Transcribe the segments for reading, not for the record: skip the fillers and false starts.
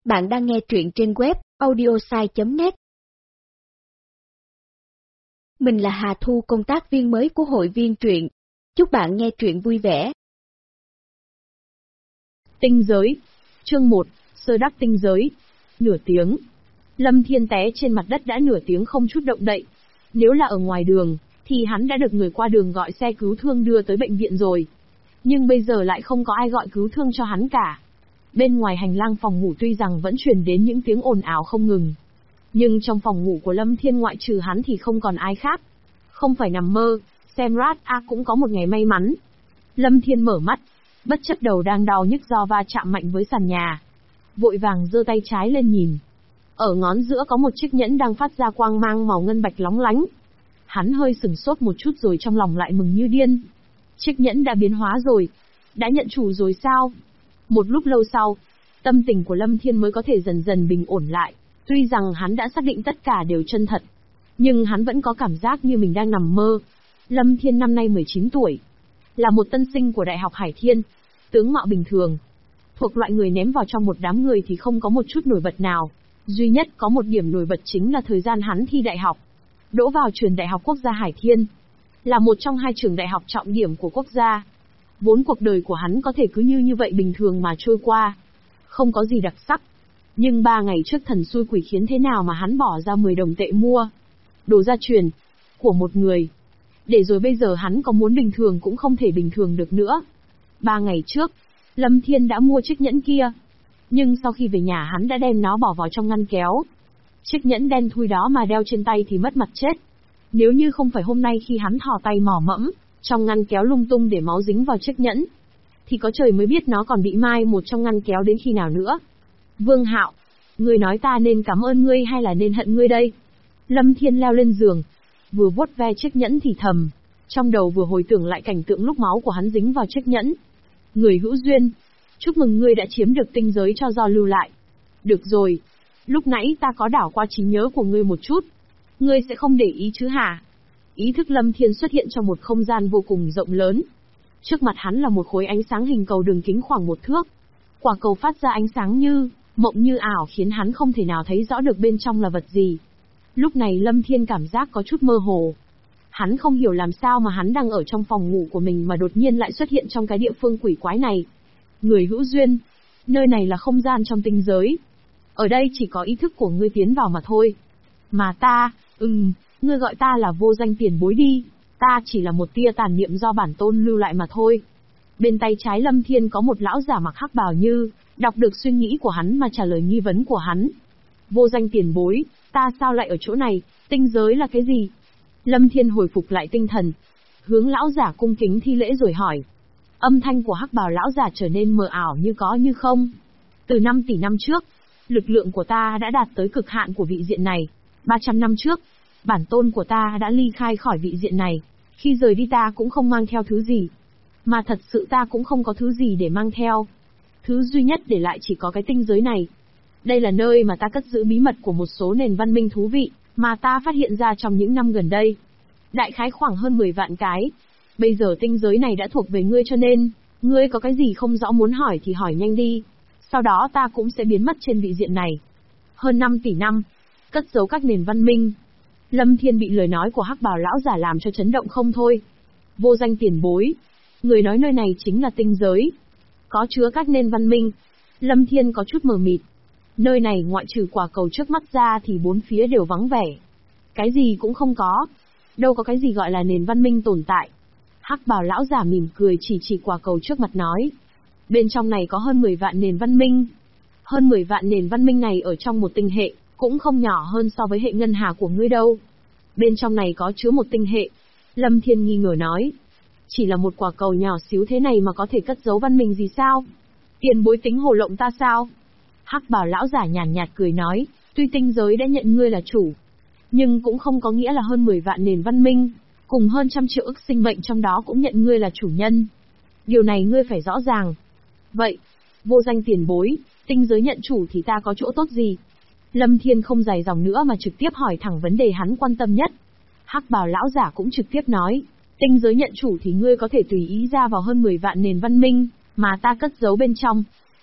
Bạn đang nghe truyện trên web audiosai.net. Mình là Hà Thu, công tác viên mới của hội viên truyện. Chúc bạn nghe truyện vui vẻ. Tinh giới. Chương 1, Sơ đắc tinh giới. Nửa tiếng. Lâm Thiên té trên mặt đất đã nửa tiếng không chút động đậy. Nếu là ở ngoài đường, thì hắn đã được người qua đường gọi xe cứu thương đưa tới bệnh viện rồi. Nhưng bây giờ lại không có ai gọi cứu thương cho hắn cả. Bên ngoài hành lang phòng ngủ tuy rằng vẫn truyền đến những tiếng ồn ào không ngừng. Nhưng trong phòng ngủ của Lâm Thiên ngoại trừ hắn thì không còn ai khác. Không phải nằm mơ, Semrat A cũng có một ngày may mắn. Lâm Thiên mở mắt, bất chấp đầu đang đau nhức do va chạm mạnh với sàn nhà. Vội vàng giơ tay trái lên nhìn. Ở ngón giữa có một chiếc nhẫn đang phát ra quang mang màu ngân bạch lóng lánh. Hắn hơi sửng sốt một chút rồi trong lòng lại mừng như điên. Chiếc nhẫn đã biến hóa rồi. Đã nhận chủ rồi sao? Một lúc lâu sau, tâm tình của Lâm Thiên mới có thể dần dần bình ổn lại. Tuy rằng hắn đã xác định tất cả đều chân thật, nhưng hắn vẫn có cảm giác như mình đang nằm mơ. Lâm Thiên năm nay 19 tuổi, là một tân sinh của Đại học Hải Thiên, tướng mạo bình thường. Thuộc loại người ném vào trong một đám người thì không có một chút nổi bật nào. Duy nhất có một điểm nổi bật chính là thời gian hắn thi đại học. Đỗ vào trường Đại học Quốc gia Hải Thiên, là một trong hai trường đại học trọng điểm của quốc gia. Vốn cuộc đời của hắn có thể cứ như vậy bình thường mà trôi qua, không có gì đặc sắc. Nhưng 3 ngày trước thần xui quỷ khiến thế nào mà hắn bỏ ra 10 đồng tệ mua đồ gia truyền của một người. Để rồi bây giờ hắn có muốn bình thường cũng không thể bình thường được nữa. 3 ngày trước, Lâm Thiên đã mua chiếc nhẫn kia. Nhưng sau khi về nhà hắn đã đem nó bỏ vào trong ngăn kéo. Chiếc nhẫn đen thui đó mà đeo trên tay thì mất mặt chết. Nếu như không phải hôm nay khi hắn thò tay mò mẫm trong ngăn kéo lung tung để máu dính vào chiếc nhẫn, thì có trời mới biết nó còn bị mai một trong ngăn kéo đến khi nào nữa. Vương Hạo, ngươi nói ta nên cảm ơn ngươi hay là nên hận ngươi đây? Lâm Thiên leo lên giường, vừa vuốt ve chiếc nhẫn thì thầm, trong đầu vừa hồi tưởng lại cảnh tượng lúc máu của hắn dính vào chiếc nhẫn. Người hữu duyên, chúc mừng ngươi đã chiếm được tinh giới cho do lưu lại. Được rồi, lúc nãy ta có đảo qua trí nhớ của ngươi một chút. Ngươi sẽ không để ý chứ hả? Ý thức Lâm Thiên xuất hiện trong một không gian vô cùng rộng lớn. Trước mặt hắn là một khối ánh sáng hình cầu đường kính khoảng 1 thước. Quả cầu phát ra ánh sáng như mộng như ảo khiến hắn không thể nào thấy rõ được bên trong là vật gì. Lúc này Lâm Thiên cảm giác có chút mơ hồ. Hắn không hiểu làm sao mà hắn đang ở trong phòng ngủ của mình mà đột nhiên lại xuất hiện trong cái địa phương quỷ quái này. Người hữu duyên, nơi này là không gian trong tinh giới. Ở đây chỉ có ý thức của ngươi tiến vào mà thôi. Mà ta, ngươi gọi ta là vô danh tiền bối đi. Ta chỉ là một tia tàn niệm do bản tôn lưu lại mà thôi. Bên tay trái Lâm Thiên có một lão giả mặc hắc bào như đọc được suy nghĩ của hắn mà trả lời nghi vấn của hắn. Vô danh tiền bối, ta sao lại ở chỗ này, tinh giới là cái gì? Lâm Thiên hồi phục lại tinh thần, hướng lão giả cung kính thi lễ rồi hỏi. Âm thanh của hắc bào lão giả trở nên mờ ảo như có như không. Từ 5 tỷ năm trước, lực lượng của ta đã đạt tới cực hạn của vị diện này. 300 năm trước, bản tôn của ta đã ly khai khỏi vị diện này. Khi rời đi ta cũng không mang theo thứ gì. Mà thật sự ta cũng không có thứ gì để mang theo. Thứ duy nhất để lại chỉ có cái tinh giới này. Đây là nơi mà ta cất giữ bí mật của một số nền văn minh thú vị, mà ta phát hiện ra trong những năm gần đây. Đại khái khoảng hơn 10 vạn cái. Bây giờ tinh giới này đã thuộc về ngươi cho nên, ngươi có cái gì không rõ muốn hỏi thì hỏi nhanh đi. Sau đó ta cũng sẽ biến mất trên vị diện này. Hơn 5 tỷ năm, cất giấu các nền văn minh. Lâm Thiên bị lời nói của hắc bào lão giả làm cho chấn động không thôi. Vô danh tiền bối, người nói nơi này chính là tinh giới, có chứa các nền văn minh. Lâm Thiên có chút mờ mịt. Nơi này ngoại trừ quả cầu trước mắt ra thì bốn phía đều vắng vẻ. Cái gì cũng không có. Đâu có cái gì gọi là nền văn minh tồn tại. Hắc bào lão giả mỉm cười chỉ quả cầu trước mặt nói. Bên trong này có hơn 10 vạn nền văn minh. Hơn 10 vạn nền văn minh này ở trong một tinh hệ, cũng không nhỏ hơn so với hệ ngân hà của ngươi đâu. Bên trong này có chứa một tinh hệ. Lâm Thiên nghi ngờ nói. Chỉ là một quả cầu nhỏ xíu thế này mà có thể cất giấu văn minh gì sao? Tiền bối tính hồ lộng ta sao? Hắc bào lão giả nhàn nhạt cười nói, tuy tinh giới đã nhận ngươi là chủ, nhưng cũng không có nghĩa là hơn 10 vạn nền văn minh, cùng hơn 100 triệu ức sinh mệnh trong đó cũng nhận ngươi là chủ nhân. Điều này ngươi phải rõ ràng. Vậy, vô danh tiền bối, tinh giới nhận chủ thì ta có chỗ tốt gì? Lâm Thiên không dài dòng nữa mà trực tiếp hỏi thẳng vấn đề hắn quan tâm nhất. Hắc bào lão giả cũng trực tiếp nói, tinh giới nhận chủ thì ngươi có thể tùy ý ra vào hơn 10 vạn nền văn minh, mà ta cất giấu bên trong.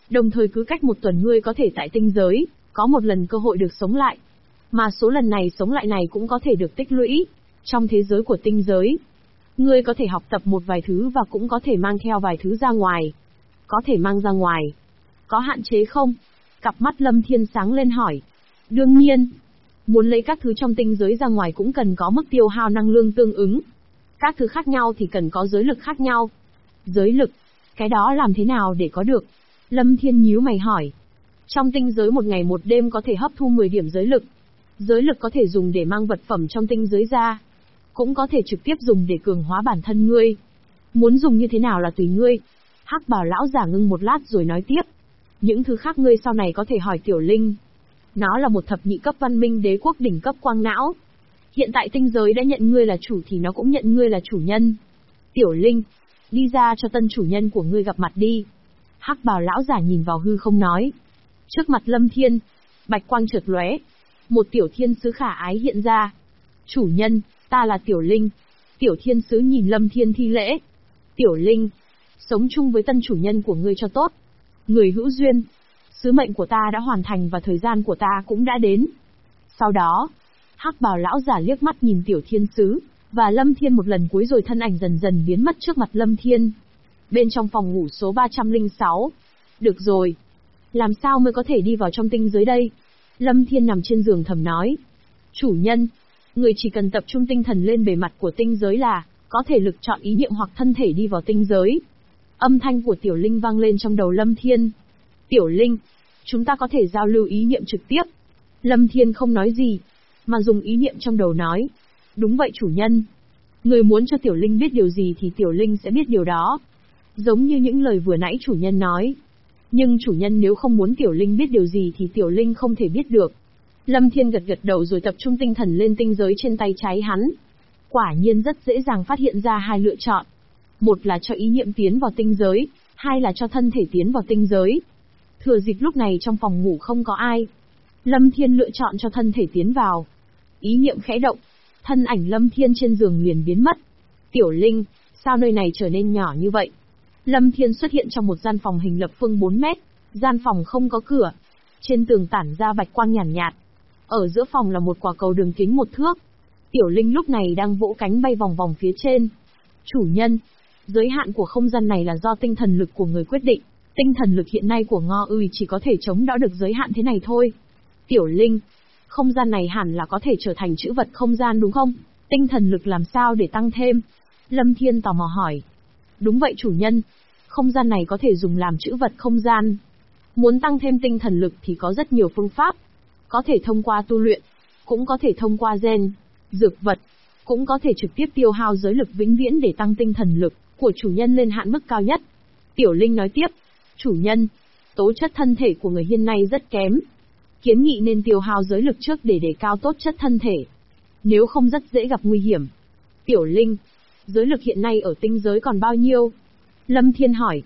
Đồng thời cứ cách một tuần ngươi có thể tại tinh giới, có một lần cơ hội được sống lại. Mà số lần này sống lại này cũng có thể được tích lũy. Trong thế giới của tinh giới, ngươi có thể học tập một vài thứ và cũng có thể mang theo vài thứ ra ngoài. Có thể mang ra ngoài. Có hạn chế không? Cặp mắt Lâm Thiên sáng lên hỏi. Đương nhiên. Muốn lấy các thứ trong tinh giới ra ngoài cũng cần có mức tiêu hao năng lượng tương ứng. Các thứ khác nhau thì cần có giới lực khác nhau. Giới lực? Cái đó làm thế nào để có được? Lâm Thiên nhíu mày hỏi. Trong tinh giới một ngày một đêm có thể hấp thu 10 điểm giới lực. Giới lực có thể dùng để mang vật phẩm trong tinh giới ra. Cũng có thể trực tiếp dùng để cường hóa bản thân ngươi. Muốn dùng như thế nào là tùy ngươi. Hắc Bào lão giả ngưng một lát rồi nói tiếp. Những thứ khác ngươi sau này có thể hỏi Tiểu Linh. Nó là một thập nhị cấp văn minh đế quốc đỉnh cấp quang não. Hiện tại tinh giới đã nhận ngươi là chủ thì nó cũng nhận ngươi là chủ nhân. Tiểu Linh, đi ra cho tân chủ nhân của ngươi gặp mặt đi. Hắc Bào lão giả nhìn vào hư không nói. Trước mặt Lâm Thiên, bạch quang chợt lóe, một tiểu thiên sứ khả ái hiện ra. Chủ nhân, ta là Tiểu Linh. Tiểu thiên sứ nhìn Lâm Thiên thi lễ. Tiểu Linh, sống chung với tân chủ nhân của ngươi cho tốt. Người hữu duyên, sứ mệnh của ta đã hoàn thành và thời gian của ta cũng đã đến. Sau đó, Hắc Bào lão giả liếc mắt nhìn tiểu thiên sứ và Lâm Thiên một lần cuối rồi thân ảnh dần dần biến mất trước mặt Lâm Thiên. Bên trong phòng ngủ số 306. Được rồi. Làm sao mới có thể đi vào trong tinh giới đây? Lâm Thiên nằm trên giường thầm nói. Chủ nhân, người chỉ cần tập trung tinh thần lên bề mặt của tinh giới là có thể lực chọn ý niệm hoặc thân thể đi vào tinh giới. Âm thanh của Tiểu Linh vang lên trong đầu Lâm Thiên. Tiểu Linh, chúng ta có thể giao lưu ý niệm trực tiếp. Lâm Thiên không nói gì, mà dùng ý niệm trong đầu nói. Đúng vậy chủ nhân. Người muốn cho Tiểu Linh biết điều gì thì Tiểu Linh sẽ biết điều đó. Giống như những lời vừa nãy chủ nhân nói. Nhưng chủ nhân nếu không muốn Tiểu Linh biết điều gì thì Tiểu Linh không thể biết được. Lâm Thiên gật gật đầu rồi tập trung tinh thần lên tinh giới trên tay trái hắn. Quả nhiên rất dễ dàng phát hiện ra hai lựa chọn. Một là cho ý niệm tiến vào tinh giới, hai là cho thân thể tiến vào tinh giới. Thừa dịp lúc này trong phòng ngủ không có ai, Lâm Thiên lựa chọn cho thân thể tiến vào. Ý niệm khẽ động, thân ảnh Lâm Thiên trên giường liền biến mất. Tiểu Linh, sao nơi này trở nên nhỏ như vậy? Lâm Thiên xuất hiện trong một gian phòng hình lập phương 4 mét, gian phòng không có cửa. Trên tường tản ra bạch quang nhàn nhạt. Ở giữa phòng là một quả cầu đường kính 1 thước. Tiểu Linh lúc này đang vỗ cánh bay vòng vòng phía trên. Chủ nhân, giới hạn của không gian này là do tinh thần lực của người quyết định. Tinh thần lực hiện nay của Ngo Uy chỉ có thể chống đỡ được giới hạn thế này thôi. Tiểu Linh, không gian này hẳn là có thể trở thành trữ vật không gian đúng không? Tinh thần lực làm sao để tăng thêm? Lâm Thiên tò mò hỏi. Đúng vậy chủ nhân, không gian này có thể dùng làm trữ vật không gian. Muốn tăng thêm tinh thần lực thì có rất nhiều phương pháp. Có thể thông qua tu luyện, cũng có thể thông qua gen, dược vật, cũng có thể trực tiếp tiêu hao giới lực vĩnh viễn để tăng tinh thần lực của chủ nhân lên hạn mức cao nhất. Tiểu Linh nói tiếp, chủ nhân, tố chất thân thể của người hiện nay rất kém. Kiến nghị nên tiêu hao giới lực trước để đề cao tốt chất thân thể. Nếu không rất dễ gặp nguy hiểm. Tiểu Linh, giới lực hiện nay ở tinh giới còn bao nhiêu? Lâm Thiên hỏi.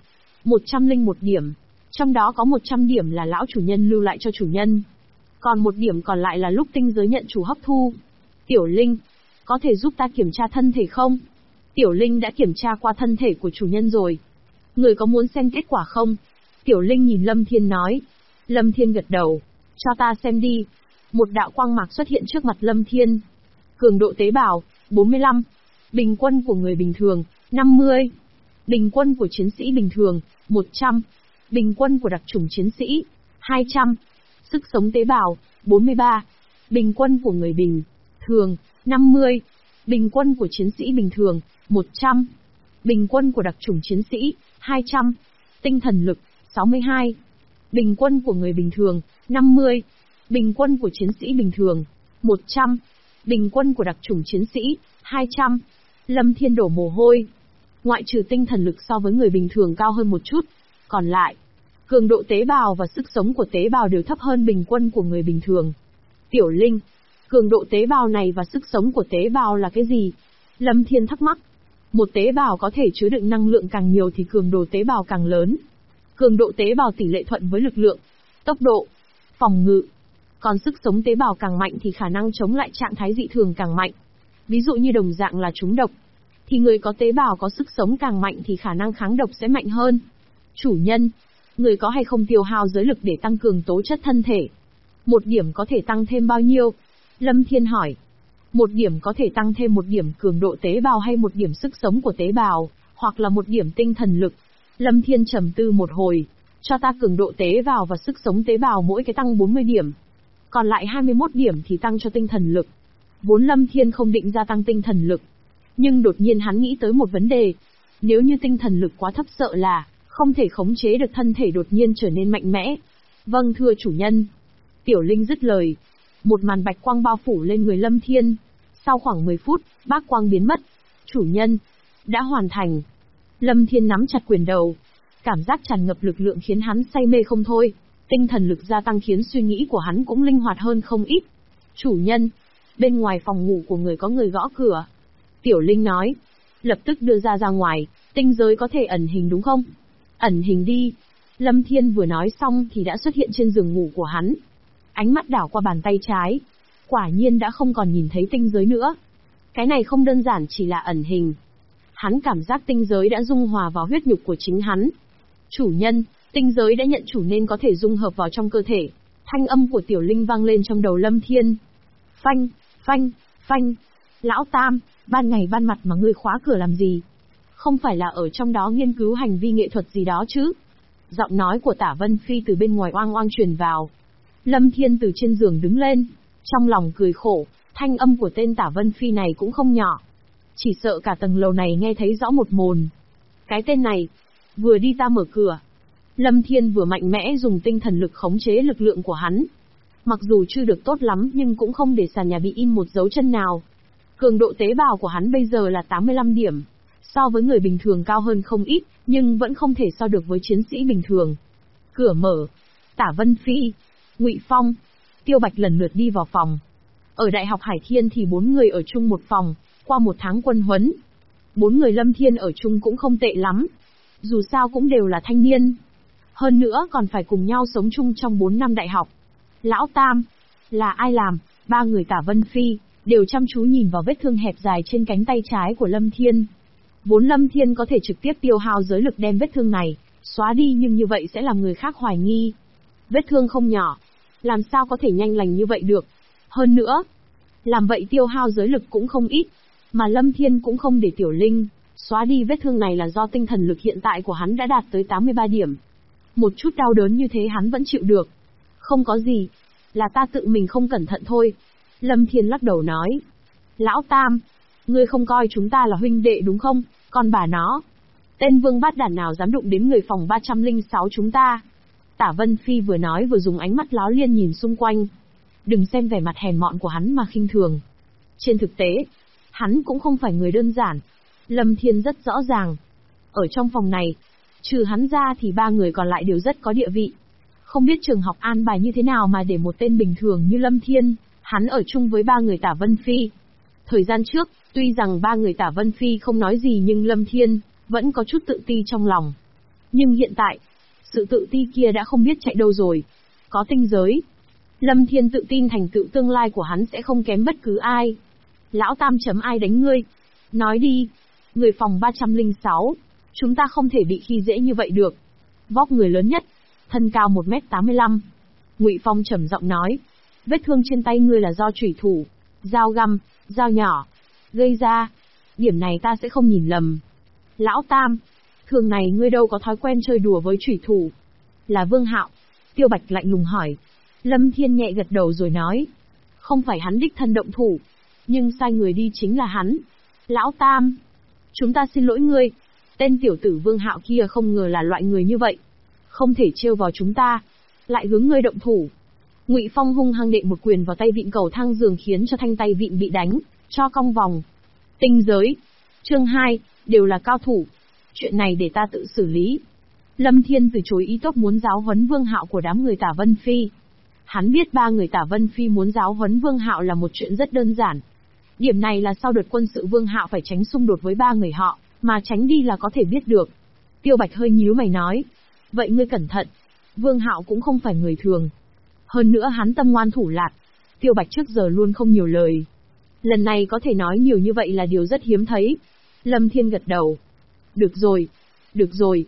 101 điểm. Trong đó có 100 điểm là lão chủ nhân lưu lại cho chủ nhân. Còn 1 điểm còn lại là lúc tinh giới nhận chủ hấp thu. Tiểu Linh, có thể giúp ta kiểm tra thân thể không? Tiểu Linh đã kiểm tra qua thân thể của chủ nhân rồi. Người có muốn xem kết quả không? Tiểu Linh nhìn Lâm Thiên nói. Lâm Thiên gật đầu. Cho ta xem đi. Một đạo quang mạc xuất hiện trước mặt Lâm Thiên. Cường độ tế bào, 45. Bình quân của người bình thường, 50. Bình quân của chiến sĩ bình thường, 100. Bình quân của đặc chủng chiến sĩ, 200. Sức sống tế bào, 43. Bình quân của người bình thường, 50. Bình quân của chiến sĩ bình thường, 100. Bình quân của đặc chủng chiến sĩ, 200. Tinh thần lực, 62. Bình quân của người bình thường, 50. Bình quân của chiến sĩ bình thường, 100. Bình quân của đặc chủng chiến sĩ, 200. Lâm Thiên đổ mồ hôi. Ngoại trừ tinh thần lực so với người bình thường cao hơn một chút, còn lại, cường độ tế bào và sức sống của tế bào đều thấp hơn bình quân của người bình thường. Tiểu Linh, cường độ tế bào này và sức sống của tế bào là cái gì? Lâm Thiên thắc mắc. Một tế bào có thể chứa đựng năng lượng càng nhiều thì cường độ tế bào càng lớn. Cường độ tế bào tỷ lệ thuận với lực lượng, tốc độ, phòng ngự. Còn sức sống tế bào càng mạnh thì khả năng chống lại trạng thái dị thường càng mạnh. Ví dụ như đồng dạng là trúng độc, thì người có tế bào có sức sống càng mạnh thì khả năng kháng độc sẽ mạnh hơn. Chủ nhân, Người có hay không tiêu hao giới lực để tăng cường tố chất thân thể? 1 điểm có thể tăng thêm bao nhiêu? Lâm Thiên hỏi. 1 điểm có thể tăng thêm 1 điểm cường độ tế bào hay 1 điểm sức sống của tế bào, hoặc là 1 điểm tinh thần lực. Lâm Thiên trầm tư một hồi. Cho ta cường độ tế bào và sức sống tế bào mỗi cái tăng 40 điểm. Còn lại 21 điểm thì tăng cho tinh thần lực. Vốn Lâm Thiên không định gia tăng tinh thần lực. Nhưng đột nhiên hắn nghĩ tới một vấn đề. Nếu như tinh thần lực quá thấp sợ là không thể khống chế được thân thể đột nhiên trở nên mạnh mẽ. Vâng thưa chủ nhân. Tiểu Linh dứt lời. Một màn bạch quang bao phủ lên người Lâm Thiên. Sau khoảng 10 phút, bác quang biến mất. Chủ nhân, đã hoàn thành. Lâm Thiên nắm chặt quyền đầu. Cảm giác tràn ngập lực lượng khiến hắn say mê không thôi. Tinh thần lực gia tăng khiến suy nghĩ của hắn cũng linh hoạt hơn không ít. Chủ nhân, bên ngoài phòng ngủ của người có người gõ cửa. Tiểu Linh nói. Lập tức đưa ra ngoài, tinh giới có thể ẩn hình đúng không? Ẩn hình đi. Lâm Thiên vừa nói xong thì đã xuất hiện trên giường ngủ của hắn. Ánh mắt đảo qua bàn tay trái. Quả nhiên đã không còn nhìn thấy tinh giới nữa. Cái này không đơn giản chỉ là ẩn hình. Hắn cảm giác tinh giới đã dung hòa vào huyết nhục của chính hắn. Chủ nhân, tinh giới đã nhận chủ nên có thể dung hợp vào trong cơ thể. Thanh âm của Tiểu Linh vang lên trong đầu Lâm Thiên. Phanh, phanh, phanh. Lão Tam, ban ngày ban mặt mà ngươi khóa cửa làm gì? Không phải là ở trong đó nghiên cứu hành vi nghệ thuật gì đó chứ? Giọng nói của Tả Vân Phi từ bên ngoài oang oang truyền vào. Lâm Thiên từ trên giường đứng lên, trong lòng cười khổ, thanh âm của tên Tả Vân Phi này cũng không nhỏ. Chỉ sợ cả tầng lầu này nghe thấy rõ một mồn. Cái tên này, vừa đi ta mở cửa. Lâm Thiên vừa mạnh mẽ dùng tinh thần lực khống chế lực lượng của hắn. Mặc dù chưa được tốt lắm nhưng cũng không để sàn nhà bị in một dấu chân nào. Cường độ tế bào của hắn bây giờ là 85 điểm. So với người bình thường cao hơn không ít, nhưng vẫn không thể so được với chiến sĩ bình thường. Cửa mở. Tả Vân Phi, Ngụy Phong, Tiêu Bạch lần lượt đi vào phòng. Ở Đại học Hải Thiên thì 4 người ở chung một phòng, qua 1 tháng quân huấn. 4 người Lâm Thiên ở chung cũng không tệ lắm. Dù sao cũng đều là thanh niên. Hơn nữa còn phải cùng nhau sống chung trong 4 năm đại học. Lão Tam, là ai làm? 3 người Tả Vân Phi đều chăm chú nhìn vào vết thương hẹp dài trên cánh tay trái của Lâm Thiên. Vốn Lâm Thiên có thể trực tiếp tiêu hao giới lực đem vết thương này xóa đi, nhưng như vậy sẽ làm người khác hoài nghi. Vết thương không nhỏ, làm sao có thể nhanh lành như vậy được? Hơn nữa, làm vậy tiêu hao giới lực cũng không ít, mà Lâm Thiên cũng không để Tiểu Linh xóa đi vết thương này là do tinh thần lực hiện tại của hắn đã đạt tới 83 điểm. Một chút đau đớn như thế hắn vẫn chịu được. Không có gì, là ta tự mình không cẩn thận thôi. Lâm Thiên lắc đầu nói. Lão Tam, ngươi không coi chúng ta là huynh đệ đúng không? Còn bà nó, tên vương bát đản nào dám đụng đến người phòng 306 chúng ta? Tả Vân Phi vừa nói vừa dùng ánh mắt láo liên nhìn xung quanh. Đừng xem vẻ mặt hèn mọn của hắn mà khinh thường. Trên thực tế, hắn cũng không phải người đơn giản. Lâm Thiên rất rõ ràng. Ở trong phòng này, trừ hắn ra thì 3 người còn lại đều rất có địa vị. Không biết trường học an bài như thế nào mà để một tên bình thường như Lâm Thiên, hắn ở chung với 3 người Tả Vân Phi. Thời gian trước, tuy rằng 3 người Tả Vân Phi không nói gì nhưng Lâm Thiên vẫn có chút tự ti trong lòng. Nhưng hiện tại, sự tự ti kia đã không biết chạy đâu rồi. Có tinh giới. Lâm Thiên tự tin thành tựu tương lai của hắn sẽ không kém bất cứ ai. Lão Tam chấm ai đánh ngươi? Nói đi. Người phòng 306. Chúng ta không thể bị khi dễ như vậy được. Vóc người lớn nhất. Thân cao 1m85. Ngụy Phong trầm giọng nói. Vết thương trên tay ngươi là do chủy thủ, dao găm, dao nhỏ gây ra. Điểm này ta sẽ không nhìn lầm. Lão Tam, thường này ngươi đâu có thói quen chơi đùa với chủy thủ? Là Vương Hạo. Tiêu Bạch lạnh lùng hỏi. Lâm Thiên nhẹ gật đầu rồi nói. Không phải hắn đích thân động thủ, nhưng sai người đi chính là hắn. Lão Tam, chúng ta xin lỗi ngươi. Tên tiểu tử Vương Hạo kia không ngờ là loại người như vậy. Không thể trêu vào chúng ta, lại hướng ngươi động thủ. Ngụy Phong hung hăng đệm một quyền vào tay vịn cầu thang giường khiến cho thanh tay vịn bị đánh cho cong vòng. Tinh giới. Chương 2, đều là cao thủ. Chuyện này để ta tự xử lý. Lâm Thiên từ chối ý tốt muốn giáo huấn Vương Hạo của đám người Tả Vân Phi. Hắn biết 3 người Tả Vân Phi muốn giáo huấn Vương Hạo là một chuyện rất đơn giản. Điểm này là sau đợt quân sự Vương Hạo phải tránh xung đột với 3 người họ, mà tránh đi là có thể biết được. Tiêu Bạch hơi nhíu mày nói. Vậy ngươi cẩn thận. Vương Hạo cũng không phải người thường. Hơn nữa hắn tâm ngoan thủ lạt. Tiêu Bạch trước giờ luôn không nhiều lời. Lần này có thể nói nhiều như vậy là điều rất hiếm thấy. Lâm Thiên gật đầu. Được rồi.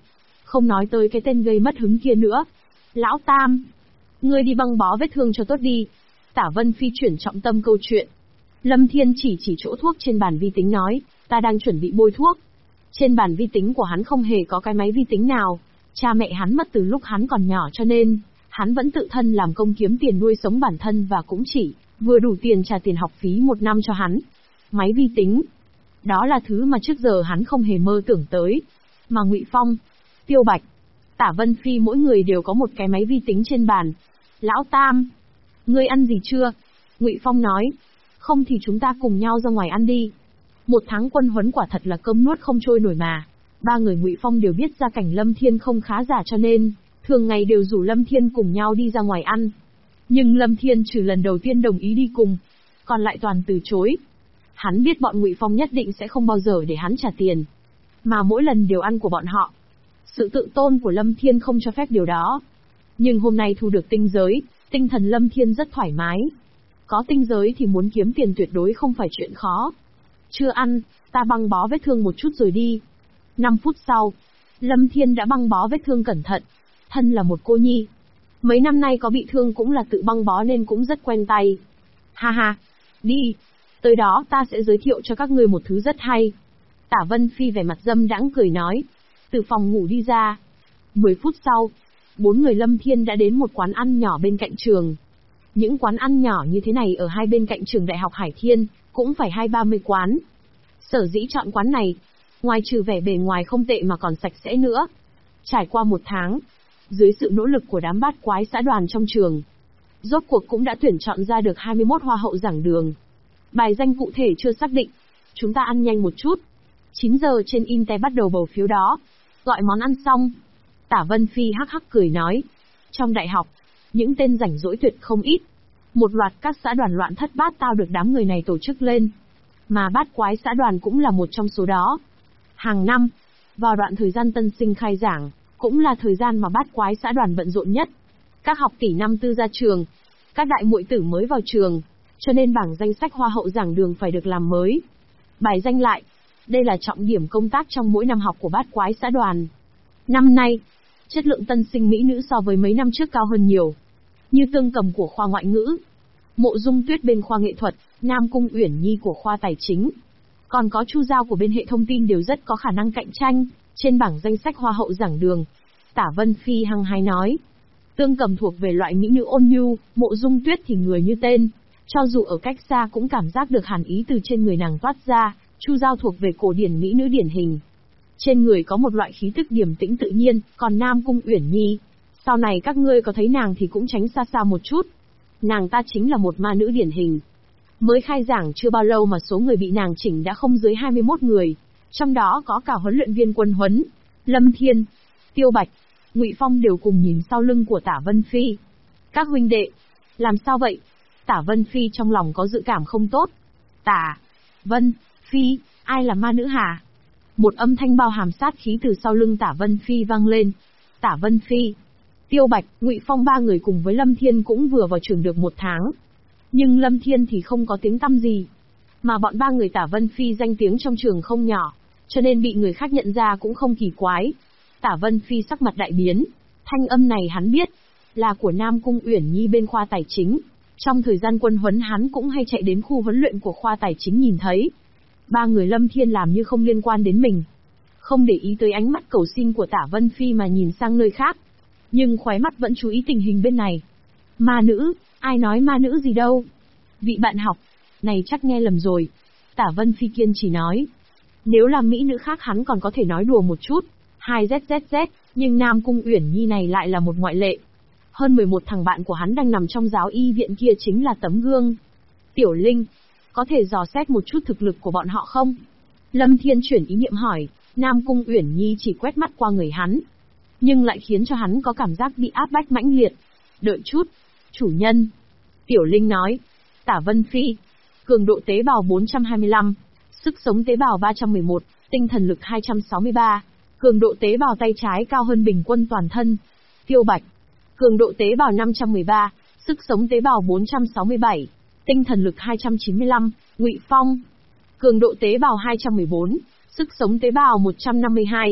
Không nói tới cái tên gây mất hứng kia nữa. Lão Tam, ngươi đi băng bó vết thương cho tốt đi. Tả Vân Phi chuyển trọng tâm câu chuyện. Lâm Thiên chỉ chỗ thuốc trên bàn vi tính nói, ta đang chuẩn bị bôi thuốc. Trên bàn vi tính của hắn không hề có cái máy vi tính nào. Cha mẹ hắn mất từ lúc hắn còn nhỏ cho nên, hắn vẫn tự thân làm công kiếm tiền nuôi sống bản thân và cũng chỉ vừa đủ tiền trả tiền học phí 1 năm cho hắn. Máy vi tính. Đó là thứ mà trước giờ hắn không hề mơ tưởng tới. Mà Ngụy Phong, Tiêu Bạch, Tả Vân Phi mỗi người đều có một cái máy vi tính trên bàn. Lão Tam, ngươi ăn gì chưa? Ngụy Phong nói, không thì chúng ta cùng nhau ra ngoài ăn đi. 1 tháng quân huấn quả thật là cơm nuốt không trôi nổi mà. 3 người Ngụy Phong đều biết gia cảnh Lâm Thiên không khá giả cho nên, thường ngày đều rủ Lâm Thiên cùng nhau đi ra ngoài ăn. Nhưng Lâm Thiên trừ lần đầu tiên đồng ý đi cùng, còn lại toàn từ chối. Hắn biết bọn Ngụy Phong nhất định sẽ không bao giờ để hắn trả tiền, mà mỗi lần đều ăn của bọn họ. Sự tự tôn của Lâm Thiên không cho phép điều đó. Nhưng hôm nay thu được tinh giới, tinh thần Lâm Thiên rất thoải mái. Có tinh giới thì muốn kiếm tiền tuyệt đối không phải chuyện khó. Chưa ăn, ta băng bó vết thương một chút rồi đi. 5 phút sau, Lâm Thiên đã băng bó vết thương cẩn thận. Thân là một cô nhi, mấy năm nay có bị thương cũng là tự băng bó nên cũng rất quen tay. Ha ha, đi, tới đó ta sẽ giới thiệu cho các ngươi một thứ rất hay. Tả Vân Phi vẻ mặt dâm đãng cười nói, từ phòng ngủ đi ra. 10 phút sau, 4 người Lâm Thiên đã đến một quán ăn nhỏ bên cạnh trường. Những quán ăn nhỏ như thế này ở hai bên cạnh trường Đại học Hải Thiên, cũng phải 20-30 quán. Sở dĩ chọn quán này, ngoài trừ vẻ bề ngoài không tệ mà còn sạch sẽ nữa. Trải qua 1 tháng, dưới sự nỗ lực của đám bát quái xã đoàn trong trường, rốt cuộc cũng đã tuyển chọn ra được 21 hoa hậu giảng đường. Bài danh cụ thể chưa xác định, chúng ta ăn nhanh một chút. 9 giờ trên Inter bắt đầu bầu phiếu đó. Gọi món ăn xong, Tả Vân Phi hắc hắc cười nói, trong đại học, những tên rảnh rỗi tuyệt không ít. Một loạt các xã đoàn loạn thất bát tao được đám người này tổ chức lên, mà bát quái xã đoàn cũng là một trong số đó. Hàng năm, vào đoạn thời gian tân sinh khai giảng, cũng là thời gian mà bát quái xã đoàn bận rộn nhất. Các học tỷ năm tư ra trường, các đại muội tử mới vào trường, cho nên bảng danh sách hoa hậu giảng đường phải được làm mới. Bài danh lại, đây là trọng điểm công tác trong mỗi năm học của bát quái xã đoàn. Năm nay, chất lượng tân sinh mỹ nữ so với mấy năm trước cao hơn nhiều. Như Tương Cầm của khoa ngoại ngữ, Mộ Dung Tuyết bên khoa nghệ thuật, Nam Cung Uyển Nhi của khoa tài chính, còn có Chu Giao của bên hệ thông tin đều rất có khả năng cạnh tranh trên bảng danh sách hoa hậu giảng đường. Tả Vân Phi hăng hái nói, Tương Cầm thuộc về loại mỹ nữ ôn nhu, Mộ Dung Tuyết thì người như tên, cho dù ở cách xa cũng cảm giác được hàn ý từ trên người nàng toát ra. Chu Giao thuộc về cổ điển mỹ nữ điển hình, trên người có một loại khí tức điềm tĩnh tự nhiên, còn Nam Cung Uyển Nhi, sau này các ngươi có thấy nàng thì cũng tránh xa xa một chút. Nàng ta chính là một ma nữ điển hình. Mới khai giảng chưa bao lâu mà số người bị nàng chỉnh đã không dưới 21 người, trong đó có cả huấn luyện viên quân huấn. Lâm Thiên, Tiêu Bạch, Ngụy Phong đều cùng nhìn sau lưng của Tả Vân Phi. Các huynh đệ, làm sao vậy? Tả Vân Phi trong lòng có dự cảm không tốt. Tả Vân Phi, ai là ma nữ hả? Một âm thanh bao hàm sát khí từ sau lưng Tả Vân Phi vang lên. Tả Vân Phi, Tiêu Bạch, Ngụy Phong 3 người cùng với Lâm Thiên cũng vừa vào trường được 1 tháng. Nhưng Lâm Thiên thì không có tiếng tăm gì. Mà bọn 3 người Tả Vân Phi danh tiếng trong trường không nhỏ, cho nên bị người khác nhận ra cũng không kỳ quái. Tả Vân Phi sắc mặt đại biến. Thanh âm này hắn biết, là của Nam Cung Uyển Nhi bên khoa tài chính. Trong thời gian quân huấn hắn cũng hay chạy đến khu huấn luyện của khoa tài chính nhìn thấy. 3 người Lâm Thiên làm như không liên quan đến mình, không để ý tới ánh mắt cầu xin của Tả Vân Phi mà nhìn sang nơi khác. Nhưng khóe mắt vẫn chú ý tình hình bên này. Ma nữ, ai nói ma nữ gì đâu. Vị bạn học, này chắc nghe lầm rồi. Tả Vân Phi kiên chỉ nói. Nếu là mỹ nữ khác hắn còn có thể nói đùa một chút. 2ZZZ, nhưng Nam Cung Uyển Nhi này lại là một ngoại lệ. Hơn 11 thằng bạn của hắn đang nằm trong giáo y viện kia chính là tấm gương. Tiểu Linh, có thể dò xét một chút thực lực của bọn họ không? Lâm Thiên chuyển ý niệm hỏi. Nam Cung Uyển Nhi chỉ quét mắt qua người hắn, nhưng lại khiến cho hắn có cảm giác bị áp bách mãnh liệt. Đợi chút, chủ nhân. Tiểu Linh nói. Tả Vân Phi, cường độ tế bào 425, sức sống tế bào 311, tinh thần lực 263, cường độ tế bào tay trái cao hơn bình quân toàn thân. Tiêu Bạch, cường độ tế bào 513, sức sống tế bào 467, tinh thần lực 295. Ngụy Phong, cường độ tế bào 214, sức sống tế bào 152,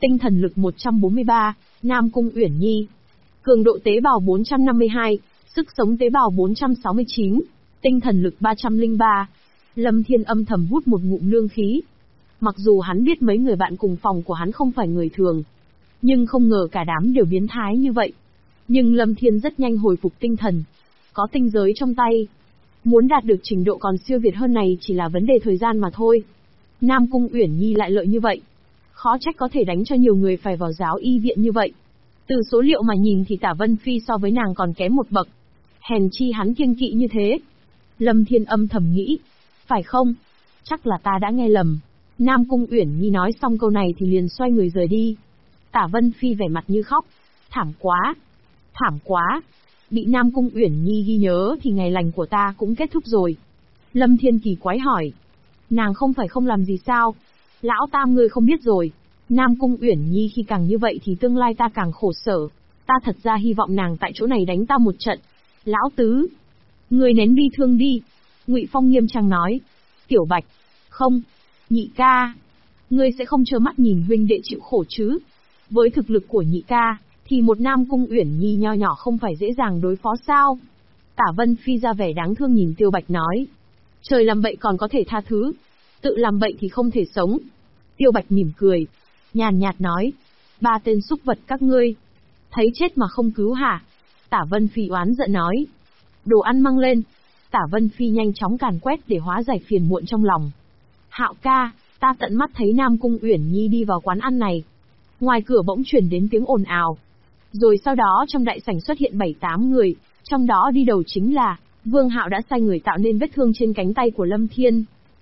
Tinh thần lực 143, Nam Cung Uyển Nhi. Cường độ tế bào 452, sức sống tế bào 469, tinh thần lực 303. Lâm Thiên âm thầm hút một ngụm lương khí. Mặc dù hắn biết mấy người bạn cùng phòng của hắn không phải người thường, nhưng không ngờ cả đám đều biến thái như vậy. Nhưng Lâm Thiên rất nhanh hồi phục tinh thần. Có tinh giới trong tay, muốn đạt được trình độ còn siêu việt hơn này chỉ là vấn đề thời gian mà thôi. Nam Cung Uyển Nhi lại lợi như vậy, khó trách có thể đánh cho nhiều người phải vào giáo y viện như vậy. Từ số liệu mà nhìn thì Tả Vân Phi so với nàng còn kém một bậc. Hèn chi hắn kiêng kỵ như thế. Lâm Thiên âm thầm nghĩ, phải không? Chắc là ta đã nghe lầm. Nam Cung Uyển Nhi nói xong câu này thì liền xoay người rời đi. Tả Vân Phi vẻ mặt như khóc. Thảm quá! Thảm quá! Bị Nam Cung Uyển Nhi ghi nhớ thì ngày lành của ta cũng kết thúc rồi. Lâm Thiên kỳ quái hỏi. Nàng không phải không làm gì sao? Lão Tam ngươi không biết rồi. Nam Cung Uyển Nhi khi càng như vậy thì tương lai ta càng khổ sở. Ta thật ra hy vọng nàng tại chỗ này đánh ta một trận. Lão Tứ! Ngươi nén bi thương đi. Ngụy Phong nghiêm trang nói. Tiểu Bạch! Không! Nhị ca! Ngươi sẽ không trơ mắt nhìn huynh đệ chịu khổ chứ? Với thực lực của nhị ca, thì một Nam Cung Uyển Nhi nho nhỏ không phải dễ dàng đối phó sao? Tả Vân Phi ra vẻ đáng thương nhìn Tiêu Bạch nói. Trời làm bậy còn có thể tha thứ, tự làm bậy thì không thể sống. Tiêu Bạch mỉm cười, nhàn nhạt nói. Ba tên súc vật các ngươi, thấy chết mà không cứu hả? Tả Vân Phi oán giận nói. Đồ ăn mang lên. Tả Vân Phi nhanh chóng càn quét để hóa giải phiền muộn trong lòng. Hạo ca, ta tận mắt thấy Nam Cung Uyển Nhi đi vào quán ăn này. Ngoài cửa bỗng truyền đến tiếng ồn ào. Rồi sau đó trong đại sảnh xuất hiện 7-8 người, trong đó đi đầu chính là Vương Hạo đã sai người tạo nên vết thương trên cánh tay của Lâm Thiên.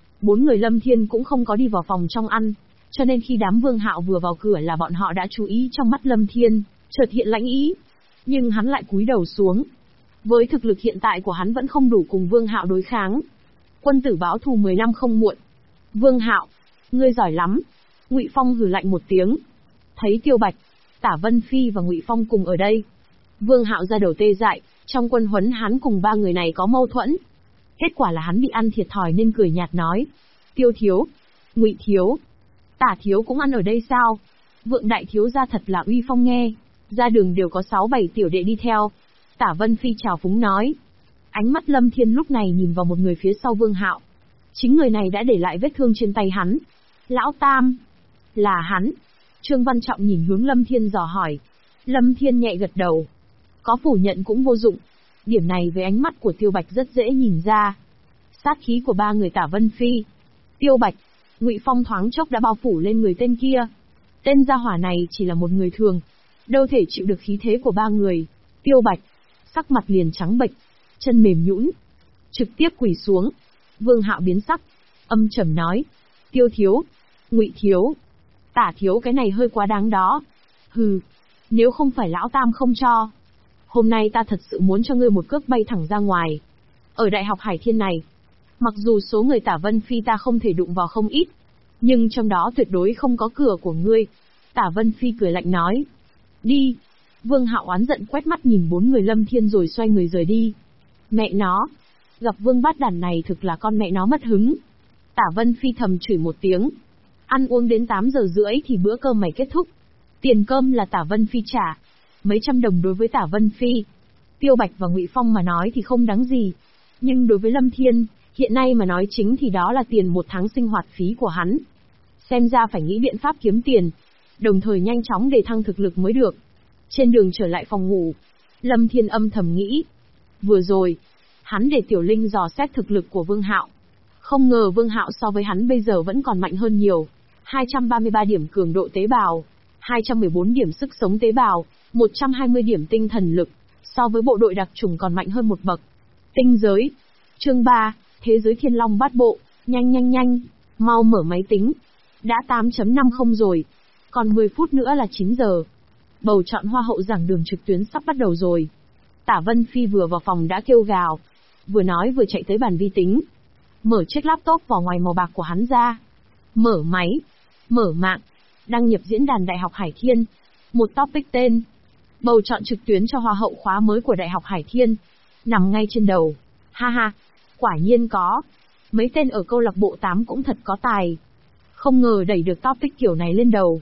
4 người Lâm Thiên cũng không có đi vào phòng trong ăn, cho nên khi đám Vương Hạo vừa vào cửa là bọn họ đã chú ý trong mắt Lâm Thiên, chợt hiện lãnh ý. Nhưng hắn lại cúi đầu xuống. Với thực lực hiện tại của hắn vẫn không đủ cùng Vương Hạo đối kháng. Quân tử báo thù 10 năm không muộn. Vương Hạo, ngươi giỏi lắm. Ngụy Phong hừ lạnh một tiếng. Thấy Tiêu Bạch, Tả Vân Phi và Ngụy Phong cùng ở đây, Vương Hạo ra đầu tê dại. Trong quân huấn hắn cùng 3 người này có mâu thuẫn. Kết quả là hắn bị ăn thiệt thòi nên cười nhạt nói. Tiêu thiếu, Ngụy thiếu, Tả thiếu cũng ăn ở đây sao? Vượng đại thiếu gia thật là uy phong nghe. Ra đường đều có 6-7 tiểu đệ đi theo. Tả Vân Phi chào phúng nói. Ánh mắt Lâm Thiên lúc này nhìn vào một người phía sau Vương Hạo. Chính người này đã để lại vết thương trên tay hắn. Lão Tam. Là hắn. Trương Văn Trọng nhìn hướng Lâm Thiên dò hỏi. Lâm Thiên nhẹ gật đầu. Có phủ nhận cũng vô dụng. Điểm này với ánh mắt của Tiêu Bạch rất dễ nhìn ra. Sát khí của 3 người Tả Vân Phi, Tiêu Bạch, Ngụy Phong thoáng chốc đã bao phủ lên người tên kia. Tên gia hỏa này chỉ là một người thường, đâu thể chịu được khí thế của 3 người. Tiêu Bạch, sắc mặt liền trắng bệch, chân mềm nhũn, trực tiếp quỳ xuống. Vương Hạo biến sắc, âm trầm nói. Tiêu thiếu, Ngụy thiếu, Tả thiếu, cái này hơi quá đáng đó. Hừ, nếu không phải lão Tam không cho, hôm nay ta thật sự muốn cho ngươi một cước bay thẳng ra ngoài. Ở Đại học Hải Thiên này, mặc dù số người Tả Vân Phi ta không thể đụng vào không ít, nhưng trong đó tuyệt đối không có cửa của ngươi. Tả Vân Phi cười lạnh nói. Đi. Vương Hạo oán giận quét mắt nhìn 4 người Lâm Thiên rồi xoay người rời đi. Mẹ nó, gặp Vương Bát Đản này thực là con mẹ nó mất hứng. Tả Vân Phi thầm chửi một tiếng. Ăn uống đến 8 giờ rưỡi thì bữa cơm mày kết thúc. Tiền cơm là Tả Vân Phi trả. Mấy trăm đồng đối với Tả Vân Phi, Tiêu Bạch và Ngụy Phong mà nói thì không đáng gì. Nhưng đối với Lâm Thiên, hiện nay mà nói chính thì đó là tiền 1 tháng sinh hoạt phí của hắn. Xem ra phải nghĩ biện pháp kiếm tiền, đồng thời nhanh chóng để thăng thực lực mới được. Trên đường trở lại phòng ngủ, Lâm Thiên âm thầm nghĩ. Vừa rồi, hắn để Tiểu Linh dò xét thực lực của Vương Hạo. Không ngờ Vương Hạo so với hắn bây giờ vẫn còn mạnh hơn nhiều. 233 điểm cường độ tế bào, 214 điểm sức sống tế bào, 120 điểm tinh thần lực, so với bộ đội đặc chủng còn mạnh hơn một bậc. Tinh giới. Chương 3, Thế giới Thiên Long Bát Bộ, nhanh, mau mở máy tính. Đã 8.50 rồi, còn 10 phút nữa là 9 giờ. Bầu chọn hoa hậu giảng đường trực tuyến sắp bắt đầu rồi. Tả Vân Phi vừa vào phòng đã kêu gào, vừa nói vừa chạy tới bàn vi tính. Mở chiếc laptop vỏ ngoài màu bạc của hắn ra. Mở máy, mở mạng, đăng nhập diễn đàn Đại học Hải Thiên. Một topic tên: bầu chọn trực tuyến cho hoa hậu khóa mới của Đại học Hải Thiên. Nằm ngay trên đầu. Ha ha, quả nhiên có. Mấy tên ở câu lạc bộ 8 cũng thật có tài. Không ngờ đẩy được topic kiểu này lên đầu.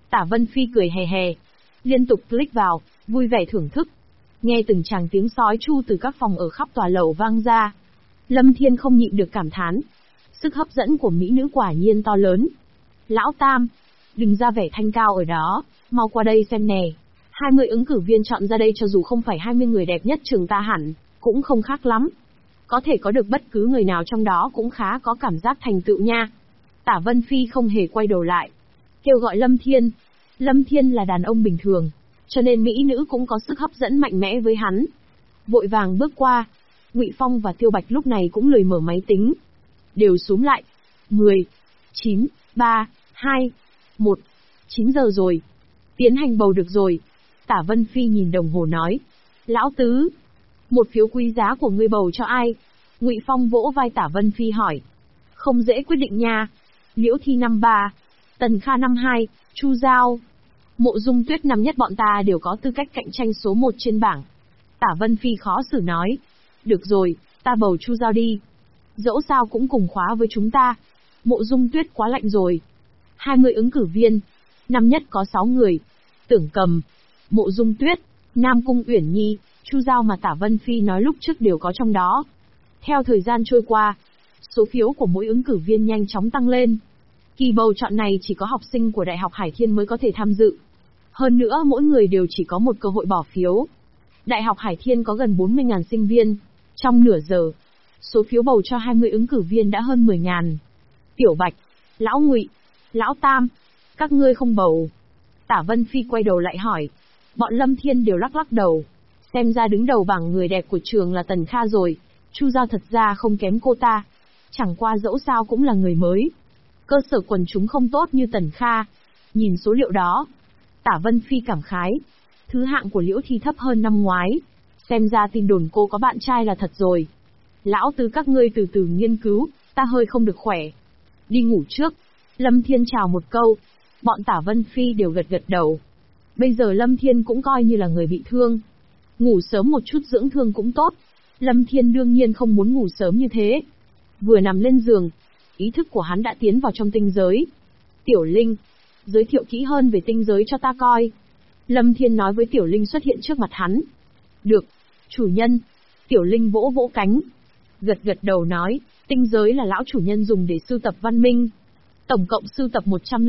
Tả Vân Phi cười hề hề, liên tục click vào, vui vẻ thưởng thức. Nghe từng tràng tiếng sói chu từ các phòng ở khắp tòa lầu vang ra. Lâm Thiên không nhịn được cảm thán. Sức hấp dẫn của mỹ nữ quả nhiên to lớn. Lão Tam, đừng ra vẻ thanh cao ở đó, mau qua đây xem nè. 20 ứng cử viên chọn ra đây cho dù không phải 20 người đẹp nhất trường ta hẳn, cũng không khác lắm. Có thể có được bất cứ người nào trong đó cũng khá có cảm giác thành tựu nha. Tả Vân Phi không hề quay đầu lại. Kêu gọi Lâm Thiên. Lâm Thiên là đàn ông bình thường, cho nên mỹ nữ cũng có sức hấp dẫn mạnh mẽ với hắn. Vội vàng bước qua. Ngụy Phong và Tiêu Bạch lúc này cũng lười mở máy tính. Đều xúm lại. 10, 9, 3, 2, 1. 9 giờ rồi. Tiến hành bầu được rồi. Tả Vân Phi nhìn đồng hồ nói. Lão Tứ, một phiếu quý giá của ngươi bầu cho ai? Ngụy Phong vỗ vai Tả Vân Phi hỏi. Không dễ quyết định nha. Liễu Thi năm 3, Tần Kha năm 2, Chu Giao, Mộ Dung Tuyết năm nhất bọn ta đều có tư cách cạnh tranh số 1 trên bảng. Tả Vân Phi khó xử nói. Được rồi, ta bầu Chu Giao đi. Dẫu sao cũng cùng khóa với chúng ta. Mộ Dung Tuyết quá lạnh rồi. 20 ứng cử viên. Năm nhất có 6 người. Tưởng Cầm, Mộ Dung Tuyết, Nam Cung Uyển Nhi, Chu Giao mà Tả Vân Phi nói lúc trước đều có trong đó. Theo thời gian trôi qua, số phiếu của mỗi ứng cử viên nhanh chóng tăng lên. Kỳ bầu chọn này chỉ có học sinh của Đại học Hải Thiên mới có thể tham dự. Hơn nữa mỗi người đều chỉ có một cơ hội bỏ phiếu. Đại học Hải Thiên có gần 40.000 sinh viên. Trong nửa giờ, số phiếu bầu cho 20 ứng cử viên đã hơn 10.000. Tiểu Bạch, Lão Ngụy, Lão Tam, các ngươi không bầu. Tả Vân Phi quay đầu lại hỏi. Bọn Lâm Thiên đều lắc lắc đầu. Xem ra đứng đầu bảng người đẹp của trường là Tần Kha rồi. Chu Giao thật ra không kém cô ta. Chẳng qua dẫu sao cũng là người mới. Cơ sở quần chúng không tốt như Tần Kha. Nhìn số liệu đó, Tả Vân Phi cảm khái. Thứ hạng của Liễu Thi thấp hơn năm ngoái. Xem ra tin đồn cô có bạn trai là thật rồi. Lão Tứ các ngươi từ từ nghiên cứu, ta hơi không được khỏe. Đi ngủ trước. Lâm Thiên chào một câu. Bọn Tả Vân Phi đều gật gật đầu. Bây giờ Lâm Thiên cũng coi như là người bị thương. Ngủ sớm một chút dưỡng thương cũng tốt. Lâm Thiên đương nhiên không muốn ngủ sớm như thế. Vừa nằm lên giường, ý thức của hắn đã tiến vào trong tinh giới. Tiểu Linh, giới thiệu kỹ hơn về tinh giới cho ta coi. Lâm Thiên nói với Tiểu Linh xuất hiện trước mặt hắn. Được, chủ nhân. Tiểu Linh vỗ vỗ cánh. Gật gật đầu nói, tinh giới là lão chủ nhân dùng để sưu tập văn minh. Tổng cộng sưu tập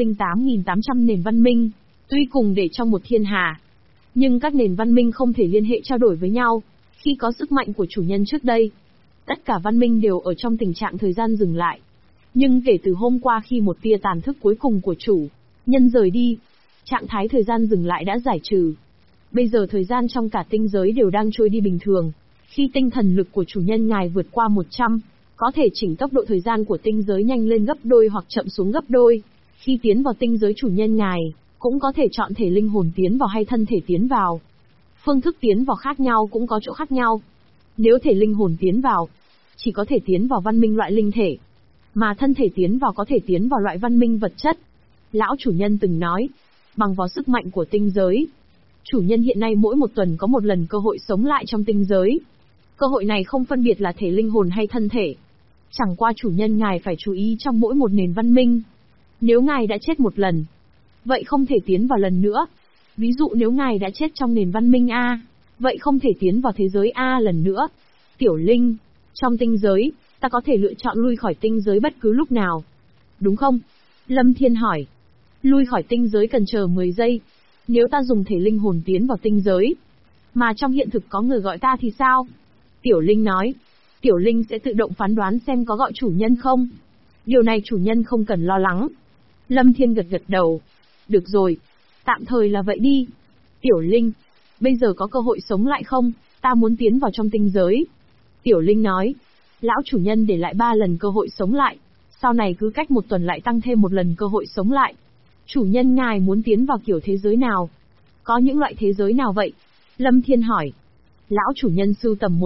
108.800 nền văn minh, tuy cùng để trong một thiên hà. Nhưng các nền văn minh không thể liên hệ trao đổi với nhau, khi có sức mạnh của chủ nhân trước đây. Tất cả văn minh đều ở trong tình trạng thời gian dừng lại. Nhưng kể từ hôm qua khi một tia tàn thức cuối cùng của chủ nhân rời đi, trạng thái thời gian dừng lại đã giải trừ. Bây giờ thời gian trong cả tinh giới đều đang trôi đi bình thường. Khi tinh thần lực của chủ nhân ngài vượt qua 100, có thể chỉnh tốc độ thời gian của tinh giới nhanh lên gấp đôi hoặc chậm xuống gấp đôi. Khi tiến vào tinh giới chủ nhân ngài, cũng có thể chọn thể linh hồn tiến vào hay thân thể tiến vào. Phương thức tiến vào khác nhau cũng có chỗ khác nhau. Nếu thể linh hồn tiến vào, chỉ có thể tiến vào văn minh loại linh thể. Mà thân thể tiến vào có thể tiến vào loại văn minh vật chất. Lão chủ nhân từng nói, bằng vào sức mạnh của tinh giới, chủ nhân hiện nay mỗi một tuần có một lần cơ hội sống lại trong tinh giới. Cơ hội này không phân biệt là thể linh hồn hay thân thể. Chẳng qua chủ nhân ngài phải chú ý trong mỗi một nền văn minh. Nếu ngài đã chết một lần, vậy không thể tiến vào lần nữa. Ví dụ nếu ngài đã chết trong nền văn minh A, vậy không thể tiến vào thế giới A lần nữa. Tiểu Linh, trong tinh giới, ta có thể lựa chọn lui khỏi tinh giới bất cứ lúc nào. Đúng không? Lâm Thiên hỏi. Lui khỏi tinh giới cần chờ 10 giây. Nếu ta dùng thể linh hồn tiến vào tinh giới, mà trong hiện thực có người gọi ta thì sao? Tiểu Linh nói. Tiểu Linh sẽ tự động phán đoán xem có gọi chủ nhân không. Điều này chủ nhân không cần lo lắng. Lâm Thiên gật gật đầu. Được rồi, tạm thời là vậy đi. Tiểu Linh, bây giờ có cơ hội sống lại không? Ta muốn tiến vào trong tinh giới. Tiểu Linh nói. Lão chủ nhân để lại 3 lần cơ hội sống lại. Sau này cứ cách một tuần lại tăng thêm một lần cơ hội sống lại. Chủ nhân ngài muốn tiến vào kiểu thế giới nào? Có những loại thế giới nào vậy? Lâm Thiên hỏi. Lão chủ nhân sưu tầm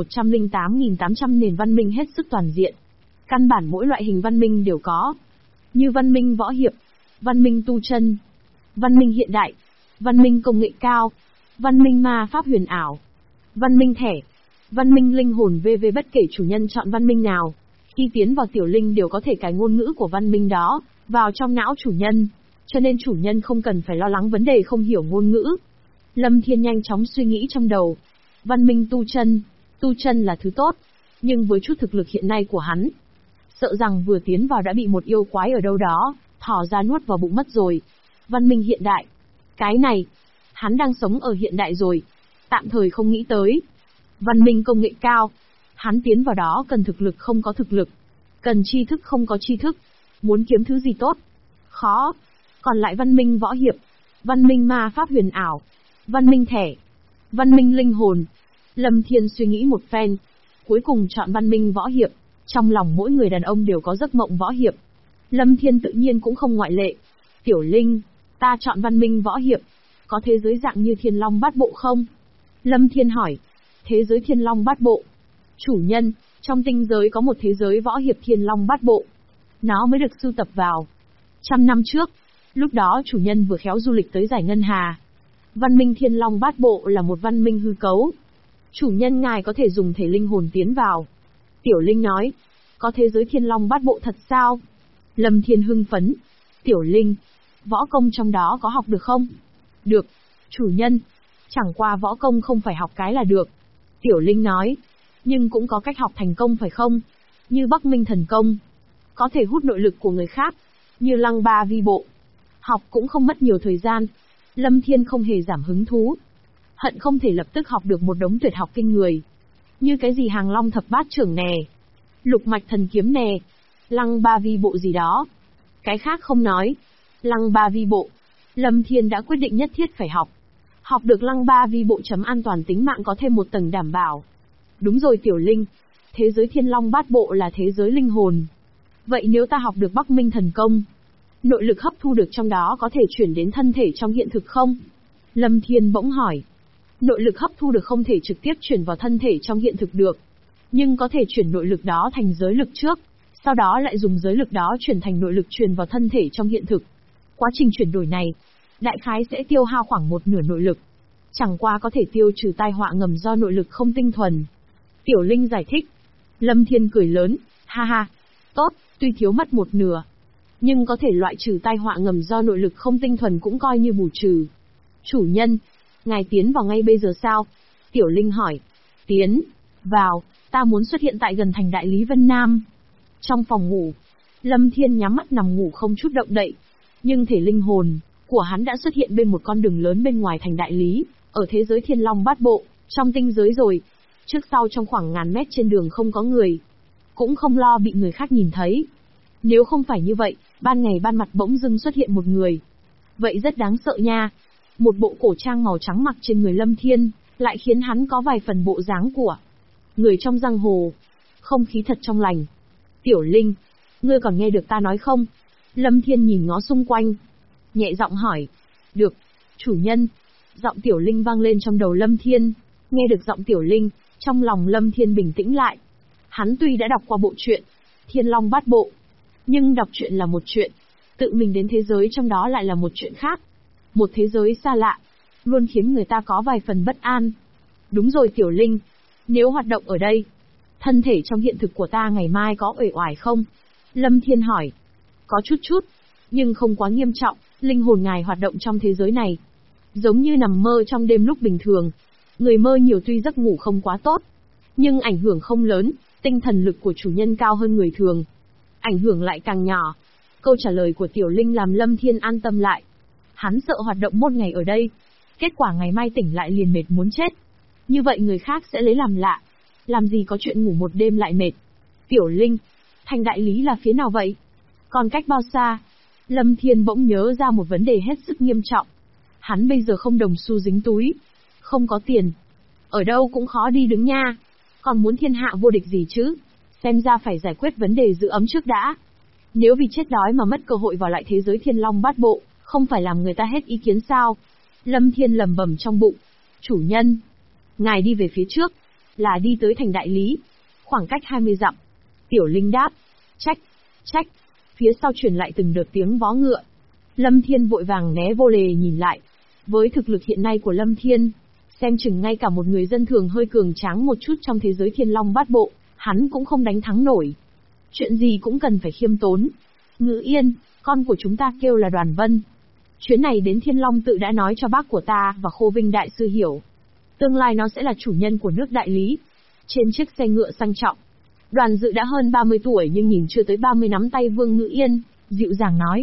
108.800 nền văn minh hết sức toàn diện. Căn bản mỗi loại hình văn minh đều có. Như văn minh võ hiệp, văn minh tu chân, văn minh hiện đại, văn minh công nghệ cao, văn minh ma pháp huyền ảo, văn minh thẻ, văn minh linh hồn v.v. Bất kể chủ nhân chọn văn minh nào, khi tiến vào Tiểu Linh đều có thể cài ngôn ngữ của văn minh đó vào trong não chủ nhân. cho nên chủ nhân không cần phải lo lắng vấn đề không hiểu ngôn ngữ. Lâm Thiên nhanh chóng suy nghĩ trong đầu. Văn minh tu chân là thứ tốt, nhưng với chút thực lực hiện nay của hắn, sợ rằng vừa tiến vào đã bị một yêu quái ở đâu đó thò ra nuốt vào bụng mất rồi. Văn minh hiện đại, cái này, hắn đang sống ở hiện đại rồi, tạm thời không nghĩ tới. Văn minh công nghệ cao, hắn tiến vào đó cần thực lực không có thực lực, cần tri thức không có tri thức, muốn kiếm thứ gì tốt, khó. Còn lại văn minh võ hiệp, văn minh ma pháp huyền ảo, văn minh thẻ, văn minh linh hồn. Lâm Thiên suy nghĩ một phen, cuối cùng chọn văn minh võ hiệp. Trong lòng mỗi người đàn ông đều có giấc mộng võ hiệp. Lâm Thiên tự nhiên cũng không ngoại lệ. Tiểu Linh, ta chọn văn minh võ hiệp. Có thế giới dạng như Thiên Long Bát Bộ không? Lâm Thiên hỏi. Thế giới Thiên Long Bát Bộ? Chủ nhân, trong tinh giới có một thế giới võ hiệp Thiên Long Bát Bộ. Nó mới được sưu tập vào 100 năm trước. Lúc đó chủ nhân vừa khéo du lịch tới giải Ngân Hà. Văn minh Thiên Long Bát Bộ là một văn minh hư cấu. Chủ nhân ngài có thể dùng thể linh hồn tiến vào. Tiểu Linh nói, có thế giới Thiên Long Bát Bộ thật sao? Lâm Thiên hưng phấn. Tiểu Linh, võ công trong đó có học được không? Được, chủ nhân. Chẳng qua võ công không phải học cái là được. Tiểu Linh nói, nhưng cũng có cách học thành công phải không? Như Bắc Minh thần công, có thể hút nội lực của người khác, như Lăng Ba Vi Bộ. Học cũng không mất nhiều thời gian. Lâm Thiên không hề giảm hứng thú. Hận không thể lập tức học được một đống tuyệt học kinh người. Như cái gì Hàng Long Thập Bát Trưởng nè, Lục Mạch Thần Kiếm nè, Lăng Ba Vi Bộ gì đó. Cái khác không nói. Lăng Ba Vi Bộ, Lâm Thiên đã quyết định nhất thiết phải học. Học được Lăng Ba Vi Bộ chấm an toàn tính mạng có thêm một tầng đảm bảo. Đúng rồi Tiểu Linh, thế giới Thiên Long Bát Bộ là thế giới linh hồn. Vậy nếu ta học được Bắc Minh thần công, nội lực hấp thu được trong đó có thể chuyển đến thân thể trong hiện thực không? Lâm Thiên bỗng hỏi. Nội lực hấp thu được không thể trực tiếp chuyển vào thân thể trong hiện thực được, nhưng có thể chuyển nội lực đó thành giới lực trước, sau đó lại dùng giới lực đó chuyển thành nội lực truyền vào thân thể trong hiện thực. Quá trình chuyển đổi này, đại khái sẽ tiêu hao khoảng một nửa nội lực. Chẳng qua có thể tiêu trừ tai họa ngầm do nội lực không tinh thuần. Tiểu Linh giải thích. Lâm Thiên cười lớn, ha ha, tốt, tuy thiếu mất một nửa, nhưng có thể loại trừ tai họa ngầm do nội lực không tinh thuần cũng coi như bù trừ. Chủ nhân, ngài tiến vào ngay bây giờ sao? Tiểu Linh hỏi. Tiến vào, ta muốn xuất hiện tại gần thành đại lý Vân Nam. Trong phòng ngủ, Lâm Thiên nhắm mắt nằm ngủ không chút động đậy. Nhưng thể linh hồn của hắn đã xuất hiện bên một con đường lớn bên ngoài thành đại lý, ở thế giới Thiên Long Bát Bộ, trong tinh giới rồi. Trước sau trong khoảng ngàn mét trên đường không có người, cũng không lo bị người khác nhìn thấy. Nếu không phải như vậy, ban ngày ban mặt bỗng dưng xuất hiện một người, vậy rất đáng sợ nha. Một bộ cổ trang màu trắng mặc trên người Lâm Thiên, lại khiến hắn có vài phần bộ dáng của người trong giang hồ. Không khí thật trong lành. Tiểu Linh, ngươi còn nghe được ta nói không? Lâm Thiên nhìn ngó xung quanh, nhẹ giọng hỏi. Được, chủ nhân. Giọng Tiểu Linh vang lên trong đầu Lâm Thiên. Nghe được giọng Tiểu Linh, trong lòng Lâm Thiên bình tĩnh lại. Hắn tuy đã đọc qua bộ truyện Thiên Long Bát Bộ, nhưng đọc truyện là một chuyện, tự mình đến thế giới trong đó lại là một chuyện khác. Một thế giới xa lạ, luôn khiến người ta có vài phần bất an. Đúng rồi Tiểu Linh, nếu hoạt động ở đây, thân thể trong hiện thực của ta ngày mai có uể oải không? Lâm Thiên hỏi. Có chút, nhưng không quá nghiêm trọng. Linh hồn ngài hoạt động trong thế giới này, giống như nằm mơ trong đêm lúc bình thường. Người mơ nhiều tuy giấc ngủ không quá tốt, nhưng ảnh hưởng không lớn. Tinh thần lực của chủ nhân cao hơn người thường, ảnh hưởng lại càng nhỏ. Câu trả lời của Tiểu Linh làm Lâm Thiên an tâm lại. Hắn sợ hoạt động một ngày ở đây, kết quả ngày mai tỉnh lại liền mệt muốn chết. Như vậy người khác sẽ lấy làm lạ. Làm gì có chuyện ngủ một đêm lại mệt. Tiểu Linh, thành đại lý là phía nào vậy? Còn cách bao xa? Lâm Thiên bỗng nhớ ra một vấn đề hết sức nghiêm trọng. Hắn bây giờ không đồng xu dính túi, không có tiền, ở đâu cũng khó đi đứng nha. Còn muốn thiên hạ vô địch gì chứ? Xem ra phải giải quyết vấn đề giữ ấm trước đã. Nếu vì chết đói mà mất cơ hội vào lại thế giới Thiên Long Bát Bộ, không phải làm người ta hết ý kiến sao? Lâm Thiên lầm bầm trong bụng. Chủ nhân, ngài đi về phía trước, là đi tới thành đại lý, khoảng cách 20 dặm. Tiểu Linh đáp. Trách. Phía sau truyền lại từng đợt tiếng vó ngựa. Lâm Thiên vội vàng né vô lề nhìn lại. Với thực lực hiện nay của Lâm Thiên, xem chừng ngay cả một người dân thường hơi cường tráng một chút trong thế giới Thiên Long Bát Bộ, hắn cũng không đánh thắng nổi. Chuyện gì cũng cần phải khiêm tốn. Ngữ Yên, con của chúng ta kêu là Đoàn Vân, Chuyến này đến Thiên Long Tự đã nói cho bác của ta và Khô Vinh Đại Sư hiểu. Tương lai nó sẽ là chủ nhân của nước Đại Lý. Trên chiếc xe ngựa sang trọng, Đoàn Dự đã hơn 30 tuổi nhưng nhìn chưa tới 30 nắm tay Vương Ngữ Yên, dịu dàng nói.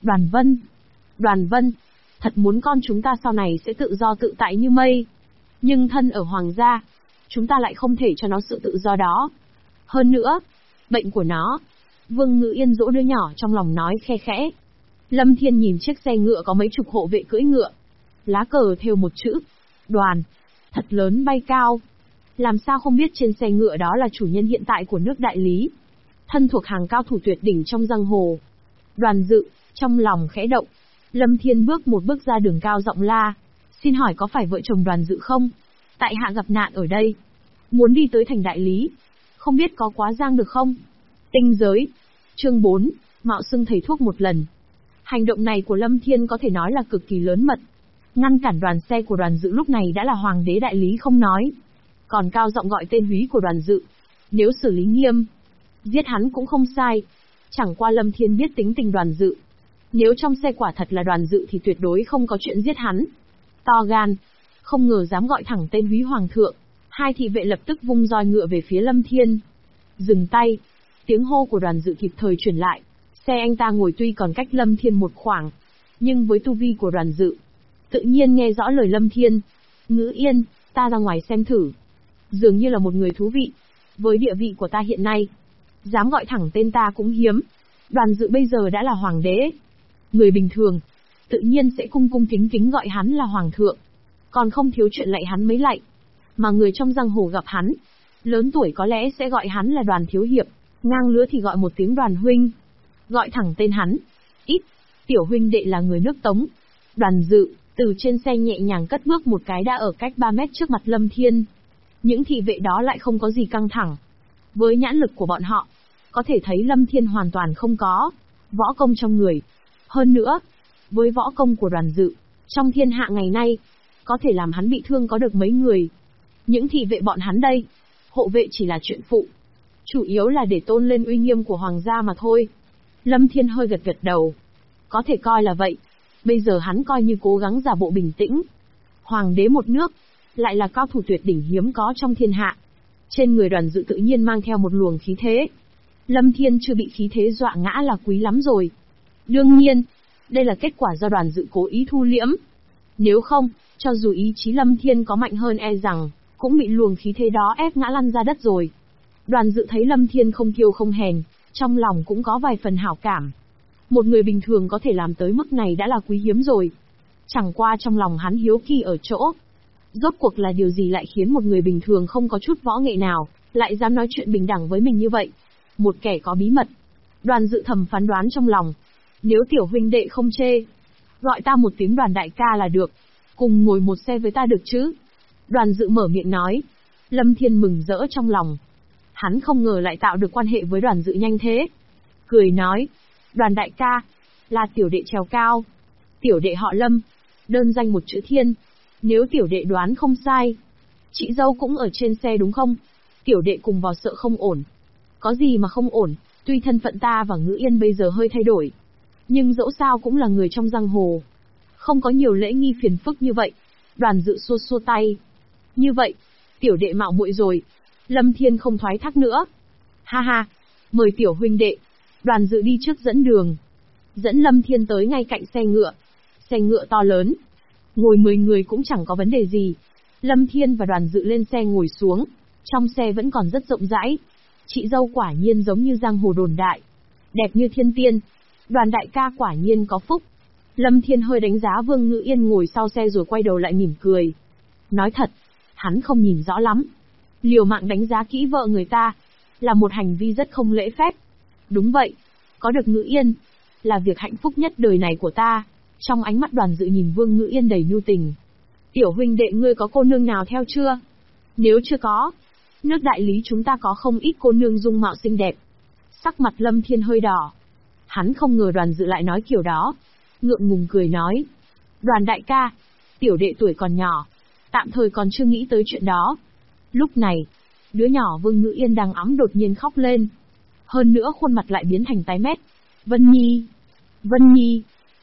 Đoàn Vân, thật muốn con chúng ta sau này sẽ tự do tự tại như mây. Nhưng thân ở hoàng gia, chúng ta lại không thể cho nó sự tự do đó. Hơn nữa, bệnh của nó. Vương Ngữ Yên dỗ đứa nhỏ trong lòng nói khe khẽ. Lâm Thiên nhìn chiếc xe ngựa có mấy chục hộ vệ cưỡi ngựa. Lá cờ thêu một chữ, Đoàn, thật lớn bay cao. Làm sao không biết trên xe ngựa đó là chủ nhân hiện tại của nước Đại Lý. Thân thuộc hàng cao thủ tuyệt đỉnh trong giang hồ. Đoàn Dự, trong lòng khẽ động. Lâm Thiên bước một bước ra đường cao giọng la. Xin hỏi có phải vợ chồng Đoàn Dự không? Tại hạ gặp nạn ở đây. Muốn đi tới thành Đại Lý. Không biết có quá giang được không? Tinh giới. Chương 4, mạo xưng thầy thuốc một lần. Hành động này của Lâm Thiên có thể nói là cực kỳ lớn mật. Ngăn cản đoàn xe của Đoàn Dự lúc này đã là hoàng đế Đại Lý không nói. Còn cao giọng gọi tên húy của Đoàn Dự. Nếu xử lý nghiêm, giết hắn cũng không sai. Chẳng qua Lâm Thiên biết tính tình Đoàn Dự. Nếu trong xe quả thật là Đoàn Dự thì tuyệt đối không có chuyện giết hắn. To gan, không ngờ dám gọi thẳng tên húy hoàng thượng. Hai thị vệ lập tức vung roi ngựa về phía Lâm Thiên. Dừng tay. Tiếng hô của Đoàn Dự kịp thời truyền lại. Xe anh ta ngồi tuy còn cách Lâm Thiên một khoảng, nhưng với tu vi của Đoàn Dự, tự nhiên nghe rõ lời Lâm Thiên. Ngữ Yên, ta ra ngoài xem thử. Dường như là một người thú vị. Với địa vị của ta hiện nay, dám gọi thẳng tên ta cũng hiếm. Đoàn Dự bây giờ đã là hoàng đế. Người bình thường, tự nhiên sẽ cung cung kính kính gọi hắn là hoàng thượng. Còn không thiếu chuyện lạy hắn mấy lạy. Mà người trong giang hồ gặp hắn, lớn tuổi có lẽ sẽ gọi hắn là Đoàn thiếu hiệp, ngang lứa thì gọi một tiếng Đoàn huynh. Gọi thẳng tên hắn. Ít, tiểu huynh đệ là người nước Tống. Đoàn Dự, từ trên xe nhẹ nhàng cất bước một cái đã ở cách 3 mét trước mặt Lâm Thiên. Những thị vệ đó lại không có gì căng thẳng. Với nhãn lực của bọn họ, có thể thấy Lâm Thiên hoàn toàn không có võ công trong người. Hơn nữa, với võ công của Đoàn Dự, trong thiên hạ ngày nay, có thể làm hắn bị thương có được mấy người. Những thị vệ bọn hắn đây, hộ vệ chỉ là chuyện phụ. Chủ yếu là để tôn lên uy nghiêm của hoàng gia mà thôi. Lâm Thiên hơi gật gật đầu. Có thể coi là vậy. Bây giờ hắn coi như cố gắng giả bộ bình tĩnh. Hoàng đế một nước, lại là cao thủ tuyệt đỉnh hiếm có trong thiên hạ. Trên người Đoàn Dự tự nhiên mang theo một luồng khí thế. Lâm Thiên chưa bị khí thế dọa ngã là quý lắm rồi. Đương nhiên, đây là kết quả do Đoàn Dự cố ý thu liễm. Nếu không, cho dù ý chí Lâm Thiên có mạnh hơn e rằng, cũng bị luồng khí thế đó ép ngã lăn ra đất rồi. Đoàn Dự thấy Lâm Thiên không kiêu không hèn, trong lòng cũng có vài phần hảo cảm. Một người bình thường có thể làm tới mức này đã là quý hiếm rồi. Chẳng qua trong lòng hắn hiếu kỳ ở chỗ. Rốt cuộc là điều gì lại khiến một người bình thường không có chút võ nghệ nào, lại dám nói chuyện bình đẳng với mình như vậy? Một kẻ có bí mật. Đoàn Dự thầm phán đoán trong lòng. Nếu tiểu huynh đệ không chê, gọi ta một tiếng Đoàn đại ca là được. Cùng ngồi một xe với ta được chứ? Đoàn Dự mở miệng nói. Lâm Thiên mừng rỡ trong lòng. Hắn không ngờ lại tạo được quan hệ với Đoàn Dự nhanh thế. Cười nói. Đoàn đại ca, là tiểu đệ trèo cao. Tiểu đệ họ Lâm, đơn danh một chữ Thiên. Nếu tiểu đệ đoán không sai, chị dâu cũng ở trên xe đúng không? Tiểu đệ cùng vào sợ không ổn. Có gì mà không ổn, tuy thân phận ta và Ngữ Yên bây giờ hơi thay đổi. Nhưng dẫu sao cũng là người trong giang hồ. Không có nhiều lễ nghi phiền phức như vậy. Đoàn Dự xua xua tay. Như vậy, tiểu đệ mạo muội rồi. Lâm Thiên không thoái thác nữa. Ha ha, mời tiểu huynh đệ. Đoàn Dự đi trước dẫn đường. Dẫn Lâm Thiên tới ngay cạnh xe ngựa. Xe ngựa to lớn. Ngồi 10 người cũng chẳng có vấn đề gì. Lâm Thiên và Đoàn Dự lên xe ngồi xuống. Trong xe vẫn còn rất rộng rãi. Chị dâu quả nhiên giống như giang hồ đồn đại. Đẹp như thiên tiên. Đoàn đại ca quả nhiên có phúc. Lâm Thiên hơi đánh giá Vương Ngữ Yên ngồi sau xe rồi quay đầu lại mỉm cười. Nói thật, hắn không nhìn rõ lắm. Liều mạng đánh giá kỹ vợ người ta, là một hành vi rất không lễ phép. Đúng vậy, có được Ngữ Yên, là việc hạnh phúc nhất đời này của ta. Trong ánh mắt Đoàn Dự nhìn Vương Ngữ Yên đầy nhu tình. Tiểu huynh đệ ngươi có cô nương nào theo chưa? Nếu chưa có, nước Đại Lý chúng ta có không ít cô nương dung mạo xinh đẹp. Sắc mặt Lâm Thiên hơi đỏ. Hắn không ngờ Đoàn Dự lại nói kiểu đó. Ngượng ngùng cười nói. Đoàn đại ca, tiểu đệ tuổi còn nhỏ, tạm thời còn chưa nghĩ tới chuyện đó. Lúc này, đứa nhỏ Vương Ngữ Yên đang ẵm đột nhiên khóc lên. Hơn nữa khuôn mặt lại biến thành tái mét. Vân Nhi, Vân Nhi.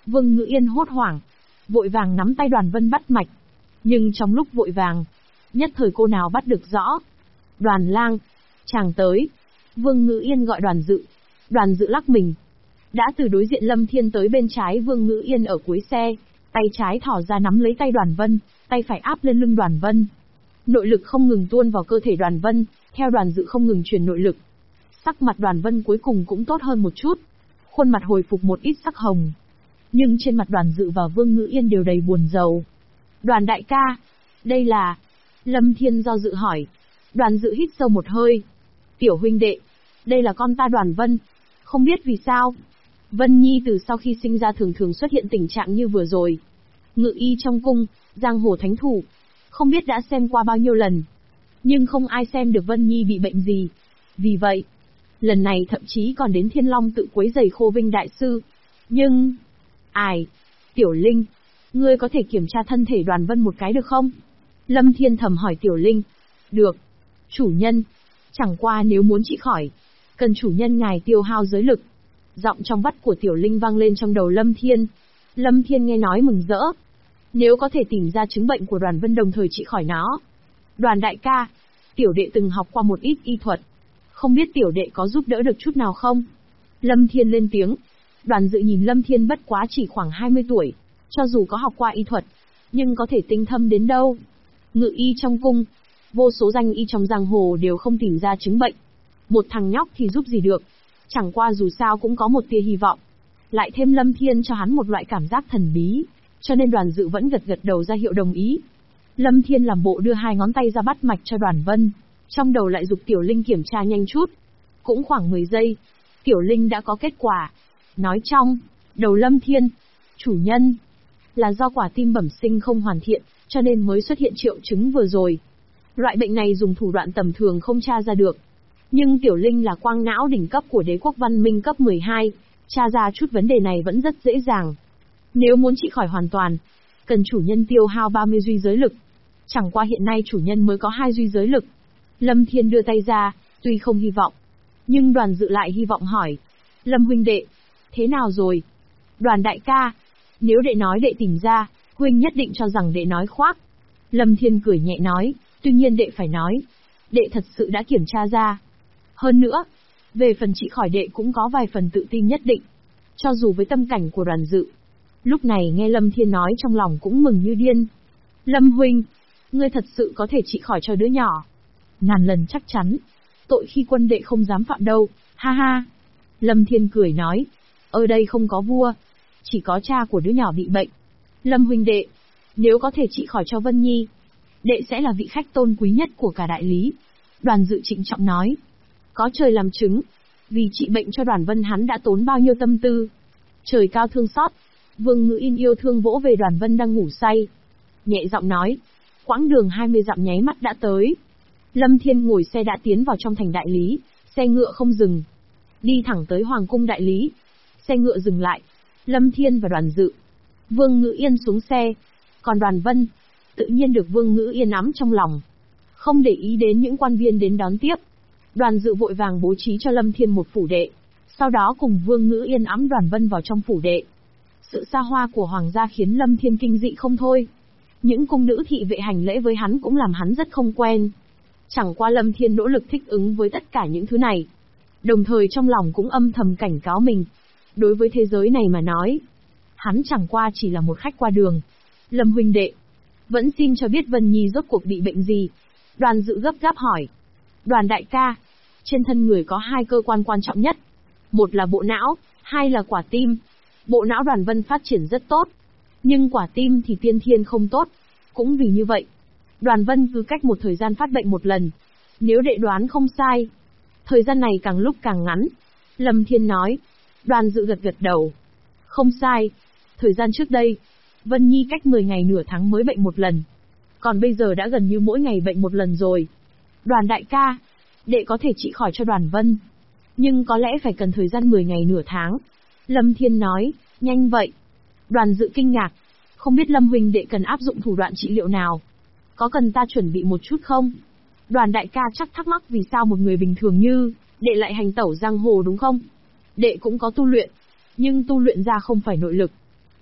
Vương Ngữ Yên hốt hoảng, vội vàng nắm tay Đoàn Vân bắt mạch. Nhưng trong lúc vội vàng, nhất thời cô nào bắt được rõ. Đoàn lang, chàng tới. Vương Ngữ Yên gọi Đoàn Dự. Đoàn Dự lắc mình. Đã từ đối diện Lâm Thiên tới bên trái Vương Ngữ Yên ở cuối xe, tay trái thỏ ra nắm lấy tay Đoàn Vân, tay phải áp lên lưng Đoàn Vân. Nội lực không ngừng tuôn vào cơ thể Đoàn Vân, theo Đoàn Dự không ngừng truyền nội lực. Sắc mặt Đoàn Vân cuối cùng cũng tốt hơn một chút, khuôn mặt hồi phục một ít sắc hồng. Nhưng trên mặt Đoàn Dự và Vương Ngữ Yên đều đầy buồn rầu. Đoàn đại ca, đây là... Lâm Thiên do dự hỏi. Đoàn Dự hít sâu một hơi. Tiểu huynh đệ, đây là con ta Đoàn Vân. Không biết vì sao, Vân Nhi từ sau khi sinh ra thường thường xuất hiện tình trạng như vừa rồi. Ngự y trong cung, giang hồ thánh thủ, không biết đã xem qua bao nhiêu lần. Nhưng không ai xem được Vân Nhi bị bệnh gì. Vì vậy, lần này thậm chí còn đến Thiên Long tự quấy giày Khô Vinh đại sư. Nhưng... Ai? Tiểu Linh, ngươi có thể kiểm tra thân thể Đoàn Vân một cái được không? Lâm Thiên thầm hỏi Tiểu Linh. Được. Chủ nhân. Chẳng qua nếu muốn trị khỏi, cần chủ nhân ngài tiêu hao giới lực. Giọng trong vắt của Tiểu Linh vang lên trong đầu Lâm Thiên. Lâm Thiên nghe nói mừng rỡ. Nếu có thể tìm ra chứng bệnh của Đoàn Vân đồng thời trị khỏi nó. Đoàn đại ca, tiểu đệ từng học qua một ít y thuật. Không biết tiểu đệ có giúp đỡ được chút nào không? Lâm Thiên lên tiếng. Đoàn Dự nhìn Lâm Thiên bất quá chỉ khoảng 20 tuổi. Cho dù có học qua y thuật, nhưng có thể tinh thâm đến đâu. Ngự y trong cung, vô số danh y trong giang hồ đều không tìm ra chứng bệnh. Một thằng nhóc thì giúp gì được. Chẳng qua dù sao cũng có một tia hy vọng. Lại thêm Lâm Thiên cho hắn một loại cảm giác thần bí, cho nên Đoàn Dự vẫn gật gật đầu ra hiệu đồng ý. Lâm Thiên làm bộ đưa 2 ngón tay ra bắt mạch cho Đoàn Vân, trong đầu lại giục Tiểu Linh kiểm tra nhanh chút. Cũng khoảng 10 giây, Tiểu Linh đã có kết quả. Nói trong đầu Lâm Thiên, chủ nhân, là do quả tim bẩm sinh không hoàn thiện, cho nên mới xuất hiện triệu chứng vừa rồi. Loại bệnh này dùng thủ đoạn tầm thường không tra ra được. Nhưng Tiểu Linh là quang não đỉnh cấp của đế quốc văn minh cấp 12, tra ra chút vấn đề này vẫn rất dễ dàng. Nếu muốn trị khỏi hoàn toàn, cần chủ nhân tiêu hao 30 duy giới lực. Chẳng qua hiện nay chủ nhân mới có 2 duy giới lực. Lâm Thiên đưa tay ra, tuy không hy vọng, nhưng Đoàn Dự lại hy vọng hỏi. Lâm huynh đệ, thế nào rồi? Đoàn đại ca, nếu đệ nói đệ tìm ra, huynh nhất định cho rằng đệ nói khoác. Lâm Thiên cười nhẹ nói, tuy nhiên đệ phải nói, đệ thật sự đã kiểm tra ra. Hơn nữa, về phần trị khỏi đệ cũng có vài phần tự tin nhất định. Cho dù với tâm cảnh của Đoàn Dự, lúc này nghe Lâm Thiên nói trong lòng cũng mừng như điên. Lâm huynh, ngươi thật sự có thể trị khỏi cho đứa nhỏ. Ngàn lần chắc chắn. Tội khi quân đệ không dám phạm đâu, ha ha. Lâm Thiên cười nói, ở đây không có vua, chỉ có cha của đứa nhỏ bị bệnh. Lâm huynh đệ, nếu có thể trị khỏi cho Vân Nhi, đệ sẽ là vị khách tôn quý nhất của cả đại lý. Đoàn Dự trịnh trọng nói. Có trời làm chứng, vì trị bệnh cho Đoàn Vân hắn đã tốn bao nhiêu tâm tư. Trời cao thương xót. Vương Ngữ Yên yêu thương vỗ về Đoàn Vân đang ngủ say, nhẹ giọng nói, quãng đường 20 dặm nháy mắt đã tới. Lâm Thiên ngồi xe đã tiến vào trong thành đại lý, xe ngựa không dừng, đi thẳng tới Hoàng cung đại lý. Xe ngựa dừng lại, Lâm Thiên và Đoàn Dự, Vương Ngữ Yên xuống xe, còn Đoàn Vân, tự nhiên được Vương Ngữ Yên ẵm trong lòng, không để ý đến những quan viên đến đón tiếp. Đoàn Dự vội vàng bố trí cho Lâm Thiên một phủ đệ, sau đó cùng Vương Ngữ Yên ẵm Đoàn Vân vào trong phủ đệ. Sự xa hoa của hoàng gia khiến Lâm Thiên kinh dị không thôi. Những cung nữ thị vệ hành lễ với hắn cũng làm hắn rất không quen. Chẳng qua Lâm Thiên nỗ lực thích ứng với tất cả những thứ này, đồng thời trong lòng cũng âm thầm cảnh cáo mình. Đối với thế giới này mà nói, hắn chẳng qua chỉ là một khách qua đường. Lâm huynh đệ, vẫn xin cho biết Vân Nhi rốt cuộc bị bệnh gì? Đoàn Dự gấp gáp hỏi. Đoàn đại ca, trên thân người có 2 cơ quan quan trọng nhất. Một là bộ não, 2 là quả tim. Bộ não Đoàn Vân phát triển rất tốt, nhưng quả tim thì tiên thiên không tốt. Cũng vì như vậy, Đoàn Vân cứ cách một thời gian phát bệnh một lần. Nếu đệ đoán không sai, thời gian này càng lúc càng ngắn. Lâm Thiên nói. Đoàn Dự gật gật đầu. Không sai, thời gian trước đây, Vân Nhi cách 10 ngày nửa tháng mới bệnh một lần. Còn bây giờ đã gần như mỗi ngày bệnh một lần rồi. Đoàn đại ca, đệ có thể trị khỏi cho Đoàn Vân, nhưng có lẽ phải cần thời gian 10 ngày nửa tháng. Lâm Thiên nói, nhanh vậy. Đoàn Dự kinh ngạc, không biết Lâm huynh đệ cần áp dụng thủ đoạn trị liệu nào. Có cần ta chuẩn bị một chút không? Đoàn đại ca chắc thắc mắc vì sao một người bình thường như đệ lại hành tẩu giang hồ đúng không? Đệ cũng có tu luyện, nhưng tu luyện ra không phải nội lực,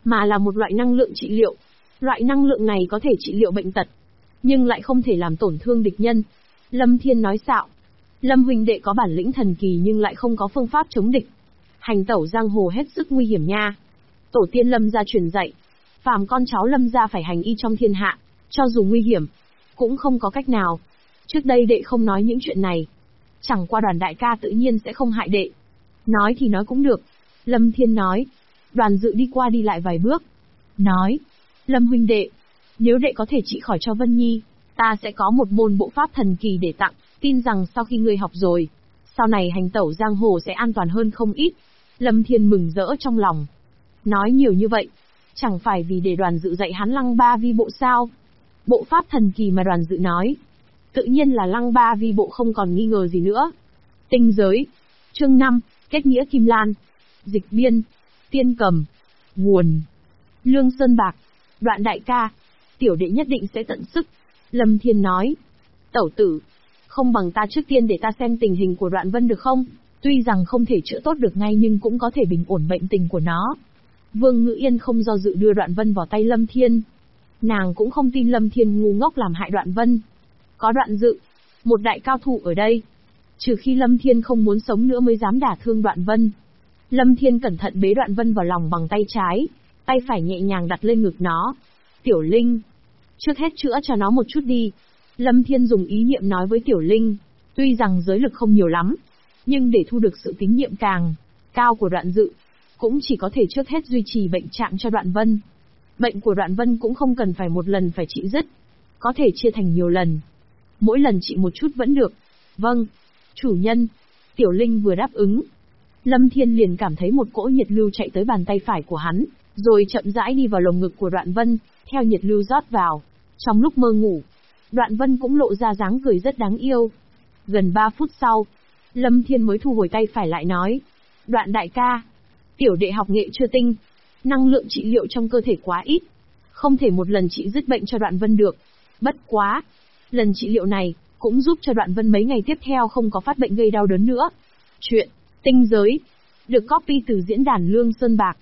mà là một loại năng lượng trị liệu. Loại năng lượng này có thể trị liệu bệnh tật, nhưng lại không thể làm tổn thương địch nhân. Lâm Thiên nói xạo. Lâm huynh đệ có bản lĩnh thần kỳ nhưng lại không có phương pháp chống địch. Hành tẩu giang hồ hết sức nguy hiểm nha. Tổ tiên Lâm gia truyền dạy, phàm con cháu Lâm gia phải hành y trong thiên hạ, cho dù nguy hiểm, cũng không có cách nào. Trước đây đệ không nói những chuyện này, chẳng qua Đoàn đại ca tự nhiên sẽ không hại đệ. Nói thì nói cũng được. Lâm Thiên nói. Đoàn Dự đi qua đi lại vài bước, nói, Lâm huynh đệ, nếu đệ có thể trị khỏi cho Vân Nhi, ta sẽ có một môn bộ pháp thần kỳ để tặng, tin rằng sau khi ngươi học rồi, sau này hành tẩu giang hồ sẽ an toàn hơn không ít. Lâm Thiên mừng rỡ trong lòng. Nói nhiều như vậy, chẳng phải vì để Đoàn Dự dạy hắn Lăng Ba Vi Bộ sao? Bộ pháp thần kỳ mà Đoàn Dự nói, tự nhiên là Lăng Ba Vi Bộ không còn nghi ngờ gì nữa. Tinh giới. Chương 5, kết nghĩa Kim Lan. Dịch biên. Tiên cầm. Nguồn. Lương Sơn Bạc. Đoạn đại ca, tiểu đệ nhất định sẽ tận sức. Lâm Thiên nói. Tẩu tử, không bằng ta trước tiên để ta xem tình hình của Đoạn Vân được không? Tuy rằng không thể chữa tốt được ngay nhưng cũng có thể bình ổn bệnh tình của nó. Vương Ngữ Yên không do dự đưa Đoạn Vân vào tay Lâm Thiên. Nàng cũng không tin Lâm Thiên ngu ngốc làm hại Đoạn Vân. Có Đoạn Dự, một đại cao thủ ở đây. Trừ khi Lâm Thiên không muốn sống nữa mới dám đả thương Đoạn Vân. Lâm Thiên cẩn thận bế Đoạn Vân vào lòng bằng tay trái, tay phải nhẹ nhàng đặt lên ngực nó. Tiểu Linh, trước hết chữa cho nó một chút đi. Lâm Thiên dùng ý niệm nói với Tiểu Linh, tuy rằng giới lực không nhiều lắm, nhưng để thu được sự tín nhiệm càng cao của Đoạn Dự, cũng chỉ có thể trước hết duy trì bệnh trạng cho Đoạn Vân. Bệnh của Đoạn Vân cũng không cần phải một lần phải trị dứt, có thể chia thành nhiều lần. Mỗi lần trị một chút vẫn được. Vâng, chủ nhân. Tiểu Linh vừa đáp ứng, Lâm Thiên liền cảm thấy một cỗ nhiệt lưu chạy tới bàn tay phải của hắn, rồi chậm rãi đi vào lồng ngực của Đoạn Vân, theo nhiệt lưu rót vào. Trong lúc mơ ngủ, Đoạn Vân cũng lộ ra dáng cười rất đáng yêu. Gần 3 phút sau, Lâm Thiên mới thu hồi tay phải lại nói, Đoạn đại ca, tiểu đệ học nghệ chưa tinh, năng lượng trị liệu trong cơ thể quá ít, không thể một lần trị dứt bệnh cho Đoạn Vân được. Bất quá, lần trị liệu này cũng giúp cho Đoạn Vân mấy ngày tiếp theo không có phát bệnh gây đau đớn nữa. Chuyện Tinh giới được copy từ diễn đàn Lương Sơn Bạc,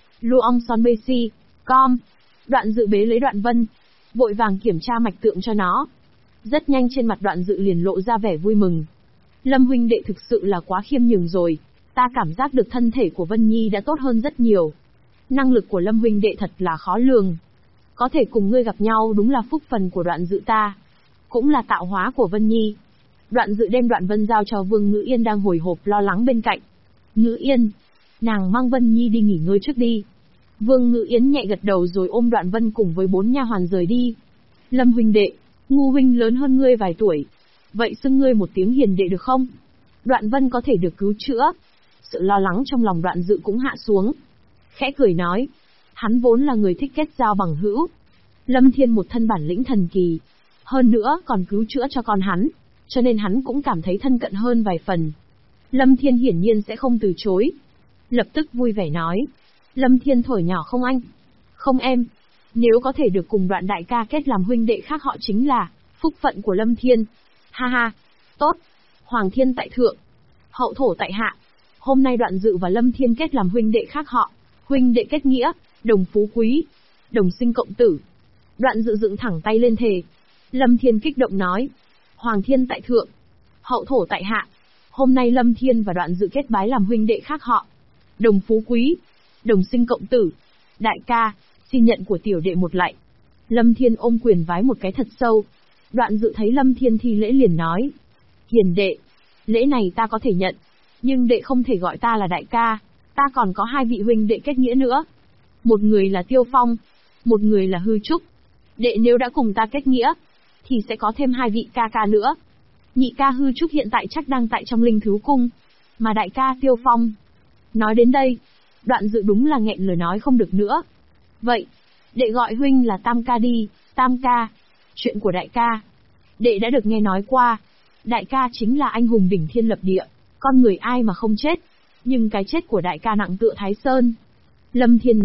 luongsonbc.com. Đoạn Dự bế lấy Đoạn Vân, vội vàng kiểm tra mạch tượng cho nó. Rất nhanh trên mặt Đoạn Dự liền lộ ra vẻ vui mừng. Lâm huynh đệ thực sự là quá khiêm nhường rồi, ta cảm giác được thân thể của Vân Nhi đã tốt hơn rất nhiều. Năng lực của Lâm huynh đệ thật là khó lường. Có thể cùng ngươi gặp nhau đúng là phúc phần của Đoạn Dự ta, cũng là tạo hóa của Vân Nhi. Đoạn Dự đem Đoạn Vân giao cho Vương Ngữ Yên đang hồi hộp lo lắng bên cạnh. Ngữ Yên, nàng mang Vân Nhi đi nghỉ ngơi trước đi. Vương Ngữ Yên nhẹ gật đầu rồi ôm Đoạn Vân cùng với 4 nha hoàn rời đi. Lâm huynh đệ, Ngu huynh lớn hơn ngươi vài tuổi, vậy xưng ngươi một tiếng hiền đệ được không? Đoạn Vân có thể được cứu chữa. Sự lo lắng trong lòng Đoạn Dự cũng hạ xuống. Khẽ cười nói, hắn vốn là người thích kết giao bằng hữu. Lâm Thiên một thân bản lĩnh thần kỳ, hơn nữa còn cứu chữa cho con hắn, cho nên hắn cũng cảm thấy thân cận hơn vài phần. Lâm Thiên hiển nhiên sẽ không từ chối. Lập tức vui vẻ nói, Lâm Thiên thổi nhỏ không anh? Không em. Nếu có thể được cùng Đoạn đại ca kết làm huynh đệ khác họ chính là phúc phận của Lâm Thiên. Ha ha, tốt. Hoàng thiên tại thượng, hậu thổ tại hạ. Hôm nay Đoạn Dự và Lâm Thiên kết làm huynh đệ khác họ, huynh đệ kết nghĩa, đồng phú quý, đồng sinh cộng tử. Đoạn Dự dựng thẳng tay lên thề. Lâm Thiên kích động nói, Hoàng thiên tại thượng, hậu thổ tại hạ. Hôm nay Lâm Thiên và Đoạn Dự kết bái làm huynh đệ khác họ, đồng phú quý, đồng sinh cộng tử. Đại ca, xin nhận của tiểu đệ một lạy. Lâm Thiên ôm quyền vái một cái thật sâu. Đoạn Dự thấy Lâm Thiên thi lễ liền nói, hiền đệ, lễ này ta có thể nhận, nhưng đệ không thể gọi ta là đại ca, ta còn có 2 vị huynh đệ kết nghĩa nữa. Một người là Tiêu Phong, một người là Hư Trúc. Đệ nếu đã cùng ta kết nghĩa, thì sẽ có thêm 2 vị ca ca nữa. Nhị ca Hư Trúc hiện tại chắc đang tại trong Linh Thứ Cung, mà đại ca Tiêu Phong. Nói đến đây, Đoạn Dự đúng là nghẹn lời nói không được nữa. Vậy, đệ gọi huynh là Tam ca đi. Tam ca, chuyện của đại ca, đệ đã được nghe nói qua. Đại ca chính là anh hùng đỉnh thiên lập địa, con người ai mà không chết, nhưng cái chết của đại ca nặng tựa Thái Sơn. Lâm Thiên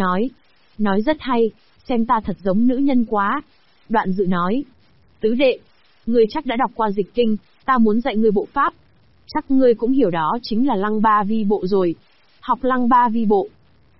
nói rất hay, xem ta thật giống nữ nhân quá. Đoạn Dự nói, tứ đệ, ngươi chắc đã đọc qua dịch kinh, ta muốn dạy ngươi bộ pháp. Chắc ngươi cũng hiểu đó chính là Lăng Ba Vi Bộ rồi. Học Lăng Ba Vi Bộ,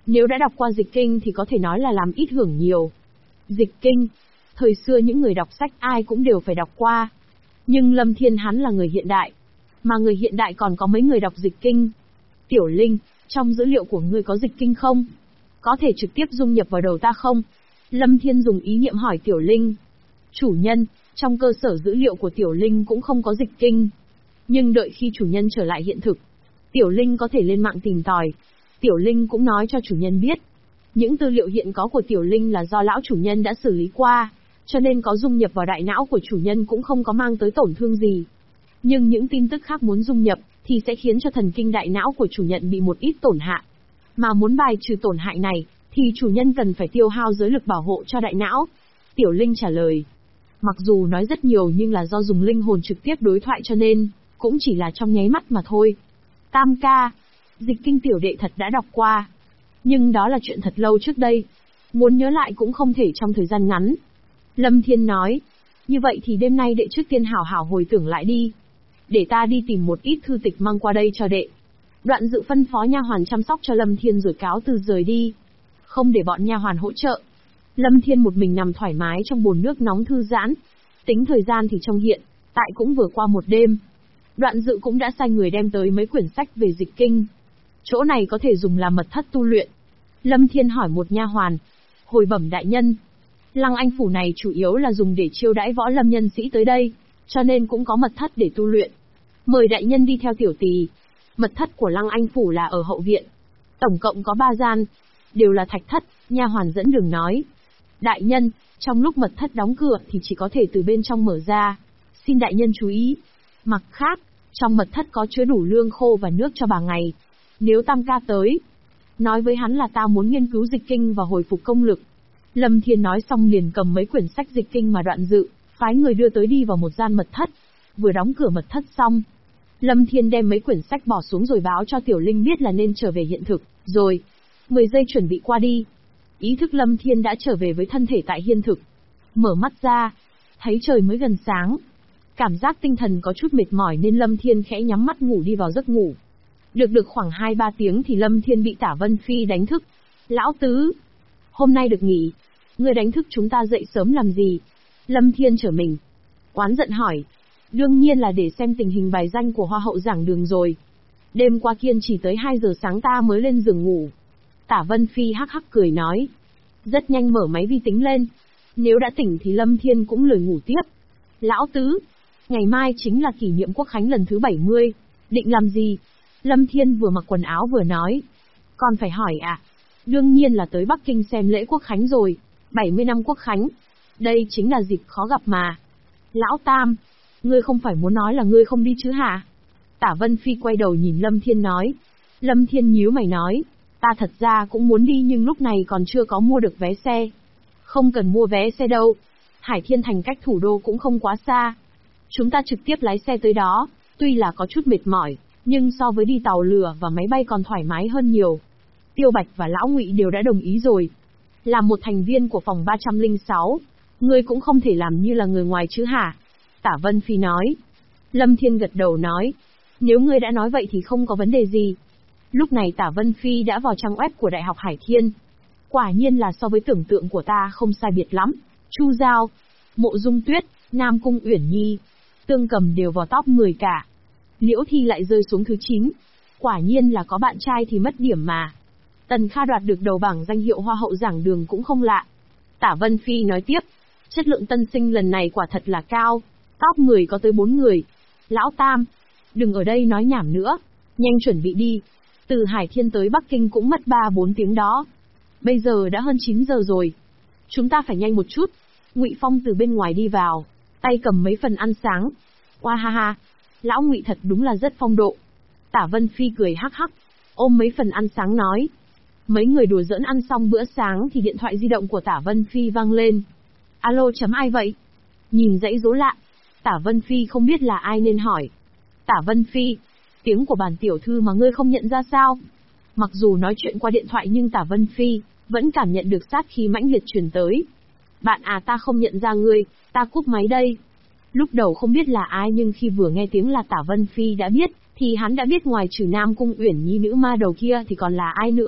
Nếu đã đọc qua dịch kinh thì có thể nói là làm ít hưởng nhiều. Dịch kinh, thời xưa những người đọc sách ai cũng đều phải đọc qua. Nhưng Lâm Thiên hắn là người hiện đại. Mà người hiện đại còn có mấy người đọc dịch kinh. Tiểu Linh, trong dữ liệu của ngươi có dịch kinh không? Có thể trực tiếp dung nhập vào đầu ta không? Lâm Thiên dùng ý niệm hỏi Tiểu Linh. Chủ nhân, trong cơ sở dữ liệu của Tiểu Linh cũng không có dịch kinh. Nhưng đợi khi chủ nhân trở lại hiện thực, Tiểu Linh có thể lên mạng tìm tòi. Tiểu Linh cũng nói cho chủ nhân biết. Những tư liệu hiện có của Tiểu Linh là do lão chủ nhân đã xử lý qua, cho nên có dung nhập vào đại não của chủ nhân cũng không có mang tới tổn thương gì. Nhưng những tin tức khác muốn dung nhập, thì sẽ khiến cho thần kinh đại não của chủ nhân bị một ít tổn hại. Mà muốn bài trừ tổn hại này, thì chủ nhân cần phải tiêu hao giới lực bảo hộ cho đại não. Tiểu Linh trả lời. Mặc dù nói rất nhiều nhưng là do dùng linh hồn trực tiếp đối thoại cho nên, cũng chỉ là trong nháy mắt mà thôi. Tam ca, dịch kinh tiểu đệ thật đã đọc qua. Nhưng đó là chuyện thật lâu trước đây. Muốn nhớ lại cũng không thể trong thời gian ngắn. Lâm Thiên nói. Như vậy thì đêm nay đệ trước tiên hảo hảo hồi tưởng lại đi. Để ta đi tìm một ít thư tịch mang qua đây cho đệ. Đoạn Dự phân phó nha hoàn chăm sóc cho Lâm Thiên rồi cáo từ rời đi. Không để bọn nha hoàn hỗ trợ. Lâm Thiên một mình nằm thoải mái trong bồn nước nóng thư giãn. Tính thời gian thì trong hiện tại cũng vừa qua một đêm. Đoạn Dự cũng đã sai người đem tới mấy quyển sách về dịch kinh. Chỗ này có thể dùng làm mật thất tu luyện. Lâm Thiên hỏi một nha hoàn. Hồi bẩm đại nhân. Lăng Anh Phủ này chủ yếu là dùng để chiêu đãi võ lâm nhân sĩ tới đây, cho nên cũng có mật thất để tu luyện. Mời đại nhân đi theo tiểu tỳ. Mật thất của Lăng Anh Phủ là ở hậu viện. Tổng cộng có 3 gian, đều là thạch thất, nha hoàn dẫn đường nói. Đại nhân, trong lúc mật thất đóng cửa thì chỉ có thể từ bên trong mở ra. Xin đại nhân chú ý. Mặt khác, trong mật thất có chứa đủ lương khô và nước cho 3 ngày. Nếu Tam ca tới, nói với hắn là ta muốn nghiên cứu dịch kinh và hồi phục công lực. Lâm Thiên nói xong liền cầm mấy quyển sách dịch kinh mà Đoạn Dự phái người đưa tới đi vào một gian mật thất. Vừa đóng cửa mật thất xong, Lâm Thiên đem mấy quyển sách bỏ xuống rồi báo cho Tiểu Linh biết là nên trở về hiện thực, rồi 10 giây chuẩn bị qua đi. Ý thức Lâm Thiên đã trở về với thân thể tại hiện thực. Mở mắt ra, thấy trời mới gần sáng. Cảm giác tinh thần có chút mệt mỏi nên Lâm Thiên khẽ nhắm mắt ngủ đi vào giấc ngủ. Được khoảng 2-3 tiếng thì Lâm Thiên bị Tả Vân Phi đánh thức. Lão tứ, hôm nay được nghỉ, ngươi đánh thức chúng ta dậy sớm làm gì? Lâm Thiên trở mình, oán giận hỏi. Đương nhiên là để xem tình hình bài danh của Hoa hậu giảng đường rồi. Đêm qua kiên trì tới 2 giờ sáng ta mới lên giường ngủ. Tả Vân Phi hắc hắc cười nói. Rất nhanh mở máy vi tính lên. Nếu đã tỉnh thì Lâm Thiên cũng lười ngủ tiếp. Lão tứ, ngày mai chính là kỷ niệm quốc khánh lần thứ 70. Định làm gì? Lâm Thiên vừa mặc quần áo vừa nói. Còn phải hỏi à? Đương nhiên là tới Bắc Kinh xem lễ quốc khánh rồi. 70 năm quốc khánh. Đây chính là dịp khó gặp mà. Lão Tam, ngươi không phải muốn nói là ngươi không đi chứ hả? Tả Vân Phi quay đầu nhìn Lâm Thiên nói. Lâm Thiên nhíu mày nói. Ta thật ra cũng muốn đi nhưng lúc này còn chưa có mua được vé xe. Không cần mua vé xe đâu. Hải Thiên Thành cách thủ đô cũng không quá xa. Chúng ta trực tiếp lái xe tới đó. Tuy là có chút mệt mỏi, nhưng so với đi tàu lửa và máy bay còn thoải mái hơn nhiều. Tiêu Bạch và Lão Ngụy đều đã đồng ý rồi. Làm một thành viên của phòng 306, ngươi cũng không thể làm như là người ngoài chứ hả? Tả Vân Phi nói. Lâm Thiên gật đầu nói. Nếu ngươi đã nói vậy thì không có vấn đề gì. Lúc này Tả Vân Phi đã vào trang web của Đại học Hải Thiên. Quả nhiên là so với tưởng tượng của ta không sai biệt lắm. Chu Giao, Mộ Dung Tuyết, Nam Cung Uyển Nhi, Tương Cầm đều vào top 10 cả. Liễu Thi lại rơi xuống thứ 9. Quả nhiên là có bạn trai thì mất điểm mà. Tần Kha đoạt được đầu bảng danh hiệu Hoa hậu giảng đường cũng không lạ. Tả Vân Phi nói tiếp. Chất lượng tân sinh lần này quả thật là cao. Top 10 có tới 4 người. Lão Tam, đừng ở đây nói nhảm nữa. Nhanh chuẩn bị đi. Từ Hải Thiên tới Bắc Kinh cũng mất 3-4 tiếng đó. Bây giờ đã hơn 9 giờ rồi. Chúng ta phải nhanh một chút. Ngụy Phong từ bên ngoài đi vào, tay cầm mấy phần ăn sáng. Oa ha ha, Lão Ngụy thật đúng là rất phong độ. Tả Vân Phi cười hắc hắc, ôm mấy phần ăn sáng nói. Mấy người đùa giỡn ăn xong bữa sáng thì điện thoại di động của Tả Vân Phi vang lên. Alo, chấm ai vậy? Nhìn dãy số lạ, Tả Vân Phi không biết là ai nên hỏi. Tả Vân Phi, tiếng của bản tiểu thư mà ngươi không nhận ra sao? Mặc dù nói chuyện qua điện thoại nhưng Tả Vân Phi vẫn cảm nhận được sát khí mãnh liệt truyền tới. Bạn à, ta không nhận ra ngươi, ta cúp máy đây. Lúc đầu không biết là ai nhưng khi vừa nghe tiếng là Tả Vân Phi đã biết, thì hắn đã biết ngoài trừ Nam Cung Uyển Nhi nữ ma đầu kia thì còn là ai nữa.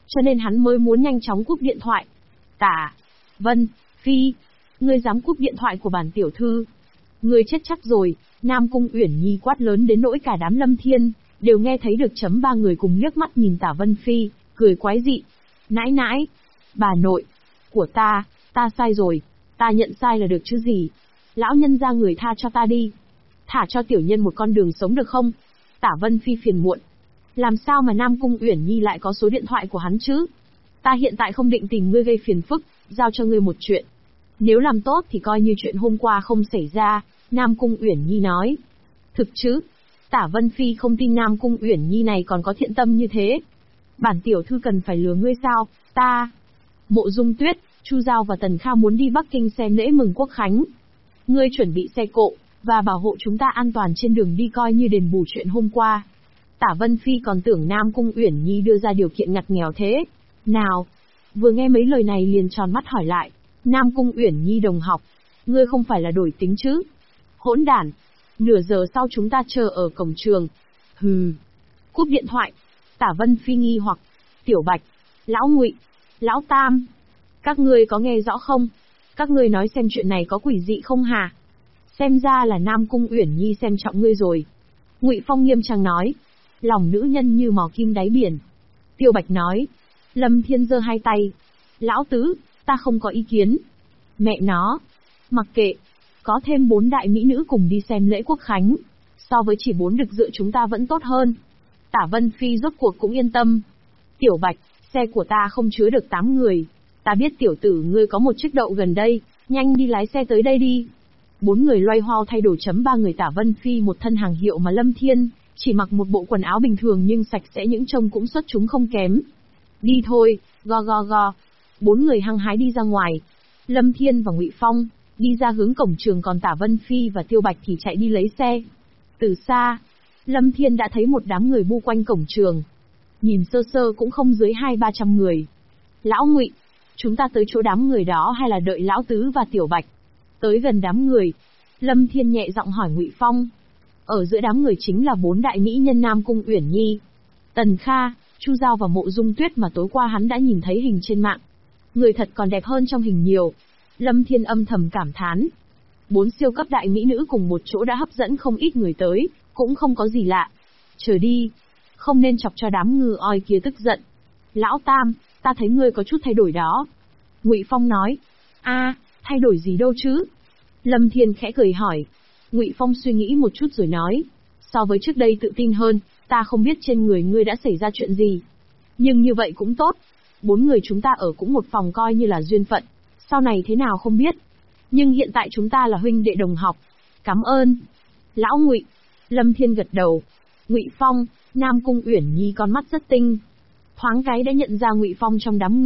cho nên hắn mới muốn nhanh chóng cúp điện thoại. Tả Vân Phi, ngươi dám cúp điện thoại của bản tiểu thư? Ngươi chết chắc rồi, Nam Cung Uyển Nhi quát lớn đến nỗi cả đám Lâm Thiên đều nghe thấy được. Ba người cùng liếc mắt nhìn Tả Vân Phi, cười quái dị. Nãi nãi, bà nội của ta sai rồi, ta nhận sai là được chứ gì. Lão nhân ra người tha cho ta đi, thả cho tiểu nhân một con đường sống được không? Tả Vân Phi phiền muộn. Làm sao mà Nam Cung Uyển Nhi lại có số điện thoại của hắn chứ? Ta hiện tại không định tìm ngươi gây phiền phức, giao cho ngươi một chuyện. Nếu làm tốt thì coi như chuyện hôm qua không xảy ra, Nam Cung Uyển Nhi nói. Thực chứ? Tả Vân Phi không tin Nam Cung Uyển Nhi này còn có thiện tâm như thế. Bản tiểu thư cần phải lừa ngươi sao? Ta, Mộ Dung Tuyết, Chu Giao và Tần Kha muốn đi Bắc Kinh xem lễ mừng Quốc Khánh. Ngươi chuẩn bị xe cộ, và bảo hộ chúng ta an toàn trên đường đi coi như đền bù chuyện hôm qua. Tả Vân Phi còn tưởng Nam Cung Uyển Nhi đưa ra điều kiện ngặt nghèo thế. Nào? Vừa nghe mấy lời này liền tròn mắt hỏi lại. Nam Cung Uyển Nhi đồng học, ngươi không phải là đổi tính chứ? Hỗn đản. Nửa giờ sau chúng ta chờ ở cổng trường. Hừ. Cúp điện thoại. Tả Vân Phi nghi hoặc. Tiểu Bạch, Lão Ngụy, Lão Tam, các ngươi có nghe rõ không? Các ngươi nói xem chuyện này có quỷ dị không hả? Xem ra là Nam Cung Uyển Nhi xem trọng ngươi rồi. Ngụy Phong nghiêm trang nói. Lòng nữ nhân như mò kim đáy biển. Tiêu Bạch nói. Lâm Thiên giơ hai tay. Lão tứ, ta không có ý kiến. Mẹ nó. Mặc kệ. Có thêm 4 đại mỹ nữ cùng đi xem lễ Quốc Khánh. So với chỉ 4 đực dựa chúng ta vẫn tốt hơn. Tả Vân Phi rốt cuộc cũng yên tâm. Tiểu Bạch, xe của ta không chứa được 8 người. Ta biết tiểu tử ngươi có một chiếc đậu gần đây, nhanh đi lái xe tới đây đi. 4 người loay hoao thay đổi. 3 người Tả Vân Phi một thân hàng hiệu mà Lâm Thiên chỉ mặc một bộ quần áo bình thường nhưng sạch sẽ, những trông cũng xuất chúng không kém. Đi thôi, go go go. 4 người hăng hái đi ra ngoài. Lâm Thiên và Ngụy Phong đi ra hướng cổng trường, còn Tả Vân Phi và Tiêu Bạch thì chạy đi lấy xe. Từ xa, Lâm Thiên đã thấy một đám người bu quanh cổng trường. Nhìn sơ sơ cũng không dưới 200-300 người. Lão Ngụy, chúng ta tới chỗ đám người đó hay là đợi Lão Tứ và Tiểu Bạch? Tới gần đám người, Lâm Thiên nhẹ giọng hỏi Ngụy Phong. Ở giữa đám người chính là 4 đại mỹ nhân Nam Cung Uyển Nhi, Tần Kha, Chu Giao và Mộ Dung Tuyết mà tối qua hắn đã nhìn thấy hình trên mạng. Người thật còn đẹp hơn trong hình nhiều. Lâm Thiên âm thầm cảm thán. 4 siêu cấp đại mỹ nữ cùng một chỗ đã hấp dẫn không ít người tới, cũng không có gì lạ. Chờ đi, không nên chọc cho đám ngư oi kia tức giận. Lão Tam, ta thấy ngươi có chút thay đổi đó. Ngụy Phong nói. Thay đổi gì đâu chứ? Lâm Thiên khẽ cười hỏi. Ngụy Phong suy nghĩ một chút rồi nói. So với trước đây tự tin hơn, ta không biết trên người ngươi đã xảy ra chuyện gì. Nhưng như vậy cũng tốt. 4 người chúng ta ở cũng một phòng coi như là duyên phận. Sau này thế nào không biết. Nhưng hiện tại chúng ta là huynh đệ đồng học. Cảm ơn. Lão Ngụy. Lâm Thiên gật đầu. Ngụy Phong, Nam Cung Uyển Nhi con mắt rất tinh. Thoáng cái đã nhận ra Ngụy Phong trong đám người.